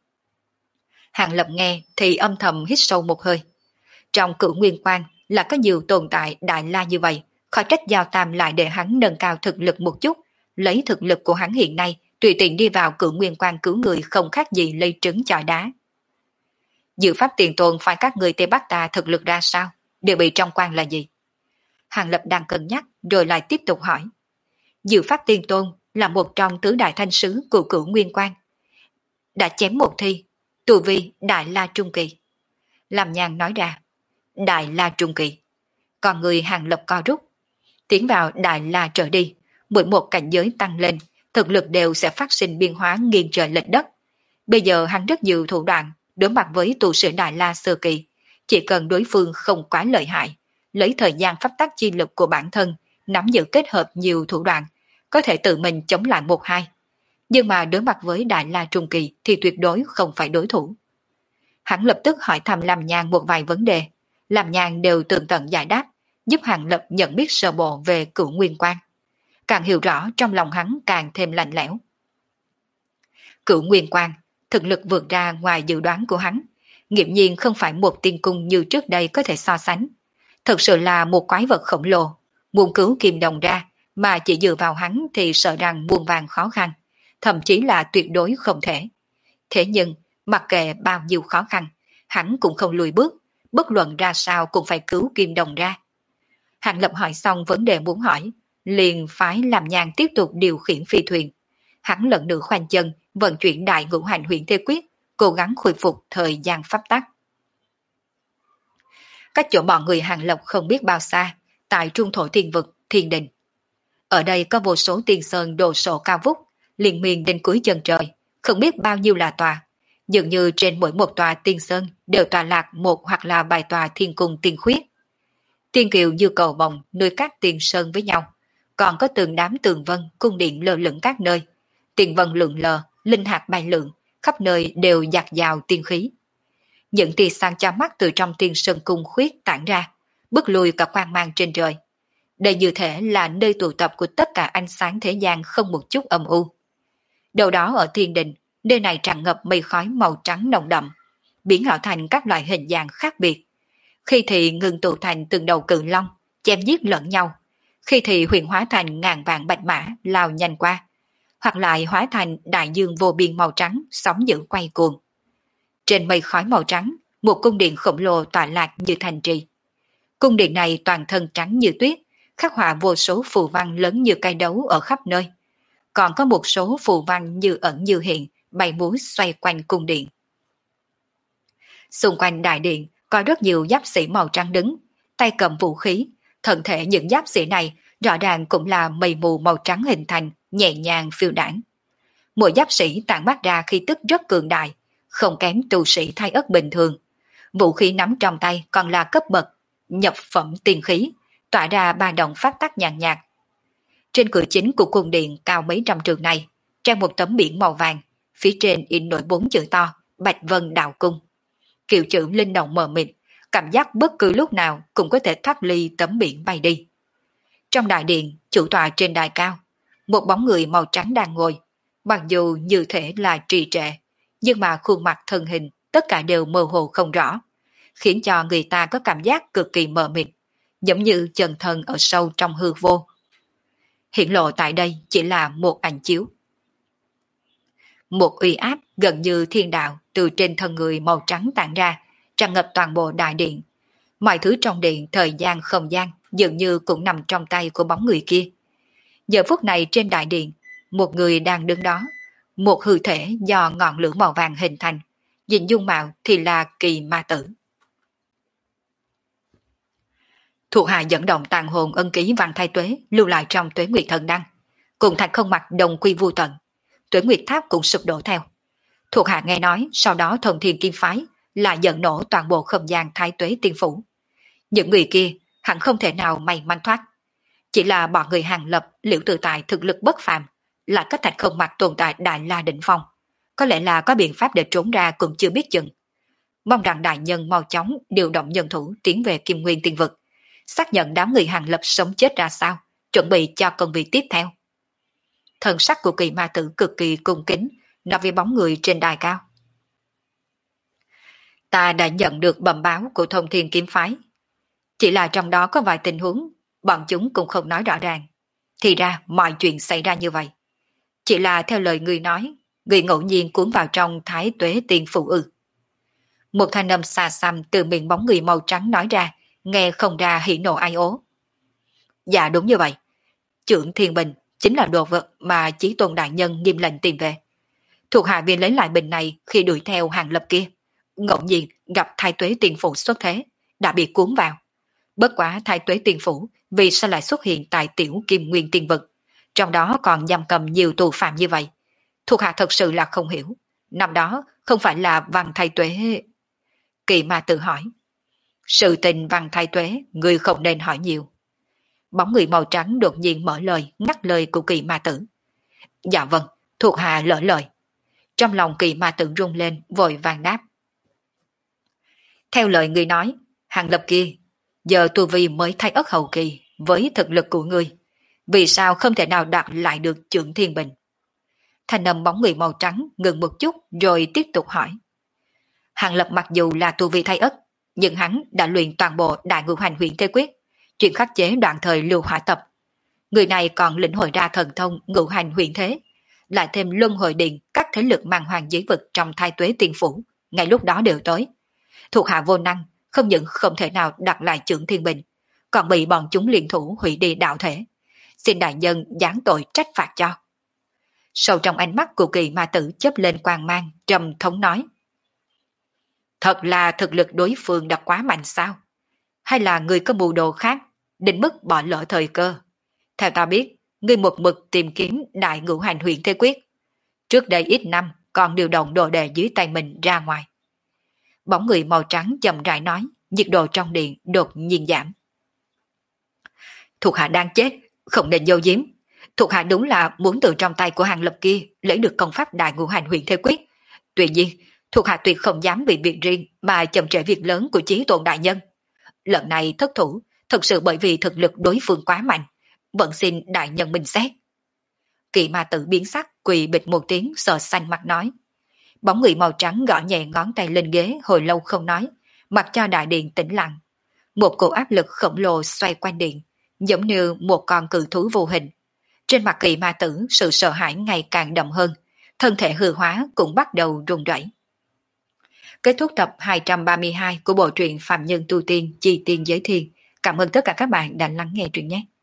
Hàng Lập nghe thì âm thầm hít sâu một hơi. Trong Cửu Nguyên Quan là có nhiều tồn tại Đại La như vậy, khỏi trách Giao Tam lại để hắn nâng cao thực lực một chút, lấy thực lực của hắn hiện nay, tùy tiện đi vào Cửu Nguyên Quan cứu người không khác gì lấy trứng chọi đá. Dự pháp tiền tôn phải các người Tây Bắc ta thực lực ra sao? Địa vị trong quan là gì? Hàng Lập đang cân nhắc rồi lại tiếp tục hỏi. Dự pháp tiên tôn là một trong tứ đại thanh sứ của Cửu Nguyên Quan. Đã chém một thi, tu vi Đại La Trung Kỳ. Làm Nhàn nói ra. Đại La Trung Kỳ. Còn người Hàng Lập co rút. Tiến vào Đại La trở đi, mỗi một cảnh giới tăng lên, thực lực đều sẽ phát sinh biến hóa nghiêng trời lệch đất. Bây giờ hắn rất nhiều thủ đoạn, đối mặt với tu sĩ Đại La sơ kỳ, chỉ cần đối phương không quá lợi hại, lấy thời gian pháp tắc chi lực của bản thân, nắm giữ kết hợp nhiều thủ đoạn, có thể tự mình chống lại một hai. Nhưng mà đối mặt với Đại La Trung Kỳ thì tuyệt đối không phải đối thủ. Hắn lập tức hỏi thăm Lam Nhan một vài vấn đề, Lam Nhan đều tường tận giải đáp, giúp Hàng Lập nhận biết sơ bộ về Cửu Nguyên Quan. Càng hiểu rõ trong lòng hắn càng thêm lạnh lẽo. Cửu Nguyên Quan, thực lực vượt ra ngoài dự đoán của hắn, nghiễm nhiên không phải một tiên cung như trước đây có thể so sánh. Thật sự là một quái vật khổng lồ, muốn cứu Kim Đồng ra, mà chỉ dựa vào hắn thì sợ rằng muôn vàn khó khăn, thậm chí là tuyệt đối không thể. Thế nhưng, mặc kệ bao nhiêu khó khăn, hắn cũng không lùi bước, bất luận ra sao cũng phải cứu Kim Đồng ra. Hàng Lập hỏi xong vấn đề muốn hỏi, liền phái làm nhàn tiếp tục điều khiển phi thuyền. Hắn lần nữa khoanh chân, vận chuyển đại ngũ hành huyền thế quyết, cố gắng khôi phục thời gian pháp tắc. Cách chỗ bọn người Hàng Lập không biết bao xa, tại trung thổ thiên vực, thiên đình. Ở đây có vô số tiên sơn đồ sộ cao vút, liên miên đến cuối chân trời, không biết bao nhiêu là tòa. Dường như trên mỗi một tòa tiên sơn đều tọa lạc một hoặc là vài tòa thiên cung tiên khuyết. Tiên kiều như cầu vồng nuôi các tiên sơn với nhau, còn có từng đám tường vân cung điện lơ lửng các nơi. Tiền vân lượn lờ, linh hạt bay lượn, khắp nơi đều dạt dào tiên khí. Những tia sáng chói mắt từ trong tiên sơn cung khuyết tản ra, bức lùi cả quang mang trên trời. Đây như thể là nơi tụ tập của tất cả ánh sáng thế gian không một chút âm u. Đầu đó ở thiên đình, nơi này tràn ngập mây khói màu trắng nồng đậm, biến ảo thành các loại hình dạng khác biệt. Khi thì ngừng tụ thành từng đầu cự long, chém giết lẫn nhau. Khi thì huyền hóa thành ngàn vạn bạch mã lao nhanh qua, hoặc lại hóa thành đại dương vô biên màu trắng sóng dữ quay cuồng. Trên mây khói màu trắng, một cung điện khổng lồ tọa lạc như thành trì. Cung điện này toàn thân trắng như tuyết, khắc họa vô số phù văn lớn như cây đấu ở khắp nơi. Còn có một số phù văn như ẩn như hiện, bay múa xoay quanh cung điện. Xung quanh đại điện có rất nhiều giáp sĩ màu trắng đứng, tay cầm vũ khí. Thân thể những giáp sĩ này rõ ràng cũng là mây mù màu trắng hình thành, nhẹ nhàng phiêu đãng. Mỗi giáp sĩ tản mát ra khí tức rất cường đại, không kém tu sĩ thái ất bình thường. Vũ khí nắm trong tay còn là cấp bậc nhập phẩm tiên khí, tỏa ra ba động phát tắc nhàn nhạt. Trên cửa chính của cung điện cao mấy trăm trượng này, treo một tấm biển màu vàng, phía trên in nổi 4 chữ to, Bạch Vân Đạo Cung. Kiểu chữ linh động mờ mịt, cảm giác bất cứ lúc nào cũng có thể thoát ly tấm biển bay đi. Trong đại điện, chủ tọa trên đài cao, một bóng người màu trắng đang ngồi, mặc dù như thể là trì trệ, nhưng mà khuôn mặt thân hình tất cả đều mơ hồ không rõ, khiến cho người ta có cảm giác cực kỳ mờ mịt, giống như chân thân ở sâu trong hư vô. Hiện lộ tại đây chỉ là một ảnh chiếu. Một uy áp gần như thiên đạo từ trên thân người màu trắng tản ra, tràn ngập toàn bộ đại điện. Mọi thứ trong điện, thời gian, không gian dường như cũng nằm trong tay của bóng người kia. Giờ phút này trên đại điện, một người đang đứng đó, một hư thể do ngọn lửa màu vàng hình thành, nhìn dung mạo thì là Kỳ Ma Tử. Thuộc hạ dẫn động tàn hồn ân ký Văn Thái Tuế lưu lại trong Tuế Nguyệt Thần Đăng, cùng Thạch Không Mặt đồng quy vu tận. Tuế Nguyệt Tháp cũng sụp đổ theo. Thuộc hạ nghe nói sau đó Thần Thiên Kim Phái là dẫn nổ toàn bộ không gian Thái Tuế Tiên Phủ. Những người kia hẳn không thể nào may mắn thoát. Chỉ là bọn người Hàng Lập, Liễu Tự Tại thực lực bất phàm, là cách Thạch Không Mặt tồn tại Đại La đỉnh phong. Có lẽ là có biện pháp để trốn ra cũng chưa biết chừng. Mong rằng đại nhân mau chóng điều động nhân thủ tiến về Kim Nguyên Tiên Vực, xác nhận đám người Hàng Lập sống chết ra sao, chuẩn bị cho công việc tiếp theo. Thần sắc của Kỳ Ma Tử cực kỳ cung kính, nói với bóng người trên đài cao. Ta đã nhận được bẩm báo của Thông Thiên Kiếm Phái. Chỉ là trong đó có vài tình huống, bọn chúng cũng không nói rõ ràng. Thì ra mọi chuyện xảy ra như vậy. Chỉ là theo lời người nói, người ngẫu nhiên cuốn vào trong Thái Tuế Tiên Phủ ư. Một thanh âm xa xăm từ miệng bóng người màu trắng nói ra, nghe không ra hỉ nộ ai ố. Dạ đúng như vậy. Chưởng Thiên Bình chính là đồ vật mà Chí Tôn đại nhân nghiêm lệnh tìm về. Thuộc hạ viên lấy lại bình này khi đuổi theo Hàng Lập kia, ngẫu nhiên gặp Thái Tuế Tiên Phủ xuất thế, đã bị cuốn vào. Bất quá Thái Tuế Tiên Phủ vì sao lại xuất hiện tại Tiểu Kim Nguyên Tiên Vực, trong đó còn giam cầm nhiều tù phạm như vậy. Thuộc hạ thật sự là không hiểu, năm đó không phải là Văn Thái Tuế. Kỳ Ma tự hỏi. Sự tình Văn Thái Tuế người không nên hỏi nhiều. Bóng người màu trắng đột nhiên mở lời ngắt lời của Kỳ Ma Tử. Dạ vâng, thuộc hạ lỡ lời. Trong lòng Kỳ Ma Tử rung lên vội vàng đáp. Theo lời người nói, Hàng Lập kia Giờ tu vi mới thay ất hậu kỳ với thực lực của ngươi, vì sao không thể nào đạt lại được chưởng thiên bình? Thanh âm bóng người màu trắng ngừng một chút rồi tiếp tục hỏi. Hàng Lập mặc dù là tu vi thay ất, nhưng hắn đã luyện toàn bộ đại ngũ hành huyền thế quyết, chuyện khắc chế đoạn thời lưu hỏa tập. Người này còn lĩnh hội ra thần thông ngũ hành huyền thế, lại thêm luân hồi điện các thế lực mang hoàng giới vực trong thai tuế tiên phủ, ngay lúc đó đều tới. Thuộc hạ vô năng, không những không thể nào đặt lại chưởng thiên bình, còn bị bọn chúng liên thủ hủy đi đạo thể. Xin đại nhân giáng tội trách phạt cho. Sâu trong ánh mắt của kỳ ma tử chớp lên quang mang, trầm thống nói. Thật là thực lực đối phương đã quá mạnh sao? Hay là người có mưu đồ khác, định mức bỏ lỡ thời cơ? Theo ta biết, ngươi một mực tìm kiếm đại ngũ hành huyền thế quyết. Trước đây ít năm còn điều động đồ đề dưới tay mình ra ngoài. Bóng người màu trắng chậm rãi nói, nhiệt độ trong điện đột nhiên giảm. Thuộc hạ đang chết, không nên giấu giếm. Thuộc hạ đúng là muốn từ trong tay của Hàng Lập kia lấy được công pháp đại ngũ hành huyền thế quyết. Tuy nhiên, thuộc hạ tuyệt không dám vì việc riêng mà chậm trễ việc lớn của Chí Tôn đại nhân. Lần này thất thủ, thực sự bởi vì thực lực đối phương quá mạnh, vẫn xin đại nhân minh xét. Kỳ ma tử biến sắc, quỳ bịch một tiếng sờ xanh mặt nói. Bóng người màu trắng gõ nhẹ ngón tay lên ghế hồi lâu không nói, mặc cho đại điện tĩnh lặng. Một cỗ áp lực khổng lồ xoay quanh điện, giống như một con cự thú vô hình. Trên mặt kỳ ma tử sự sợ hãi ngày càng đậm hơn, thân thể hư hóa cũng bắt đầu run rẩy. Kết thúc tập 232 của bộ truyện Phạm Nhân Tu Tiên Chi Tiên Giới Thiên. Cảm ơn tất cả các bạn đã lắng nghe truyện nhé.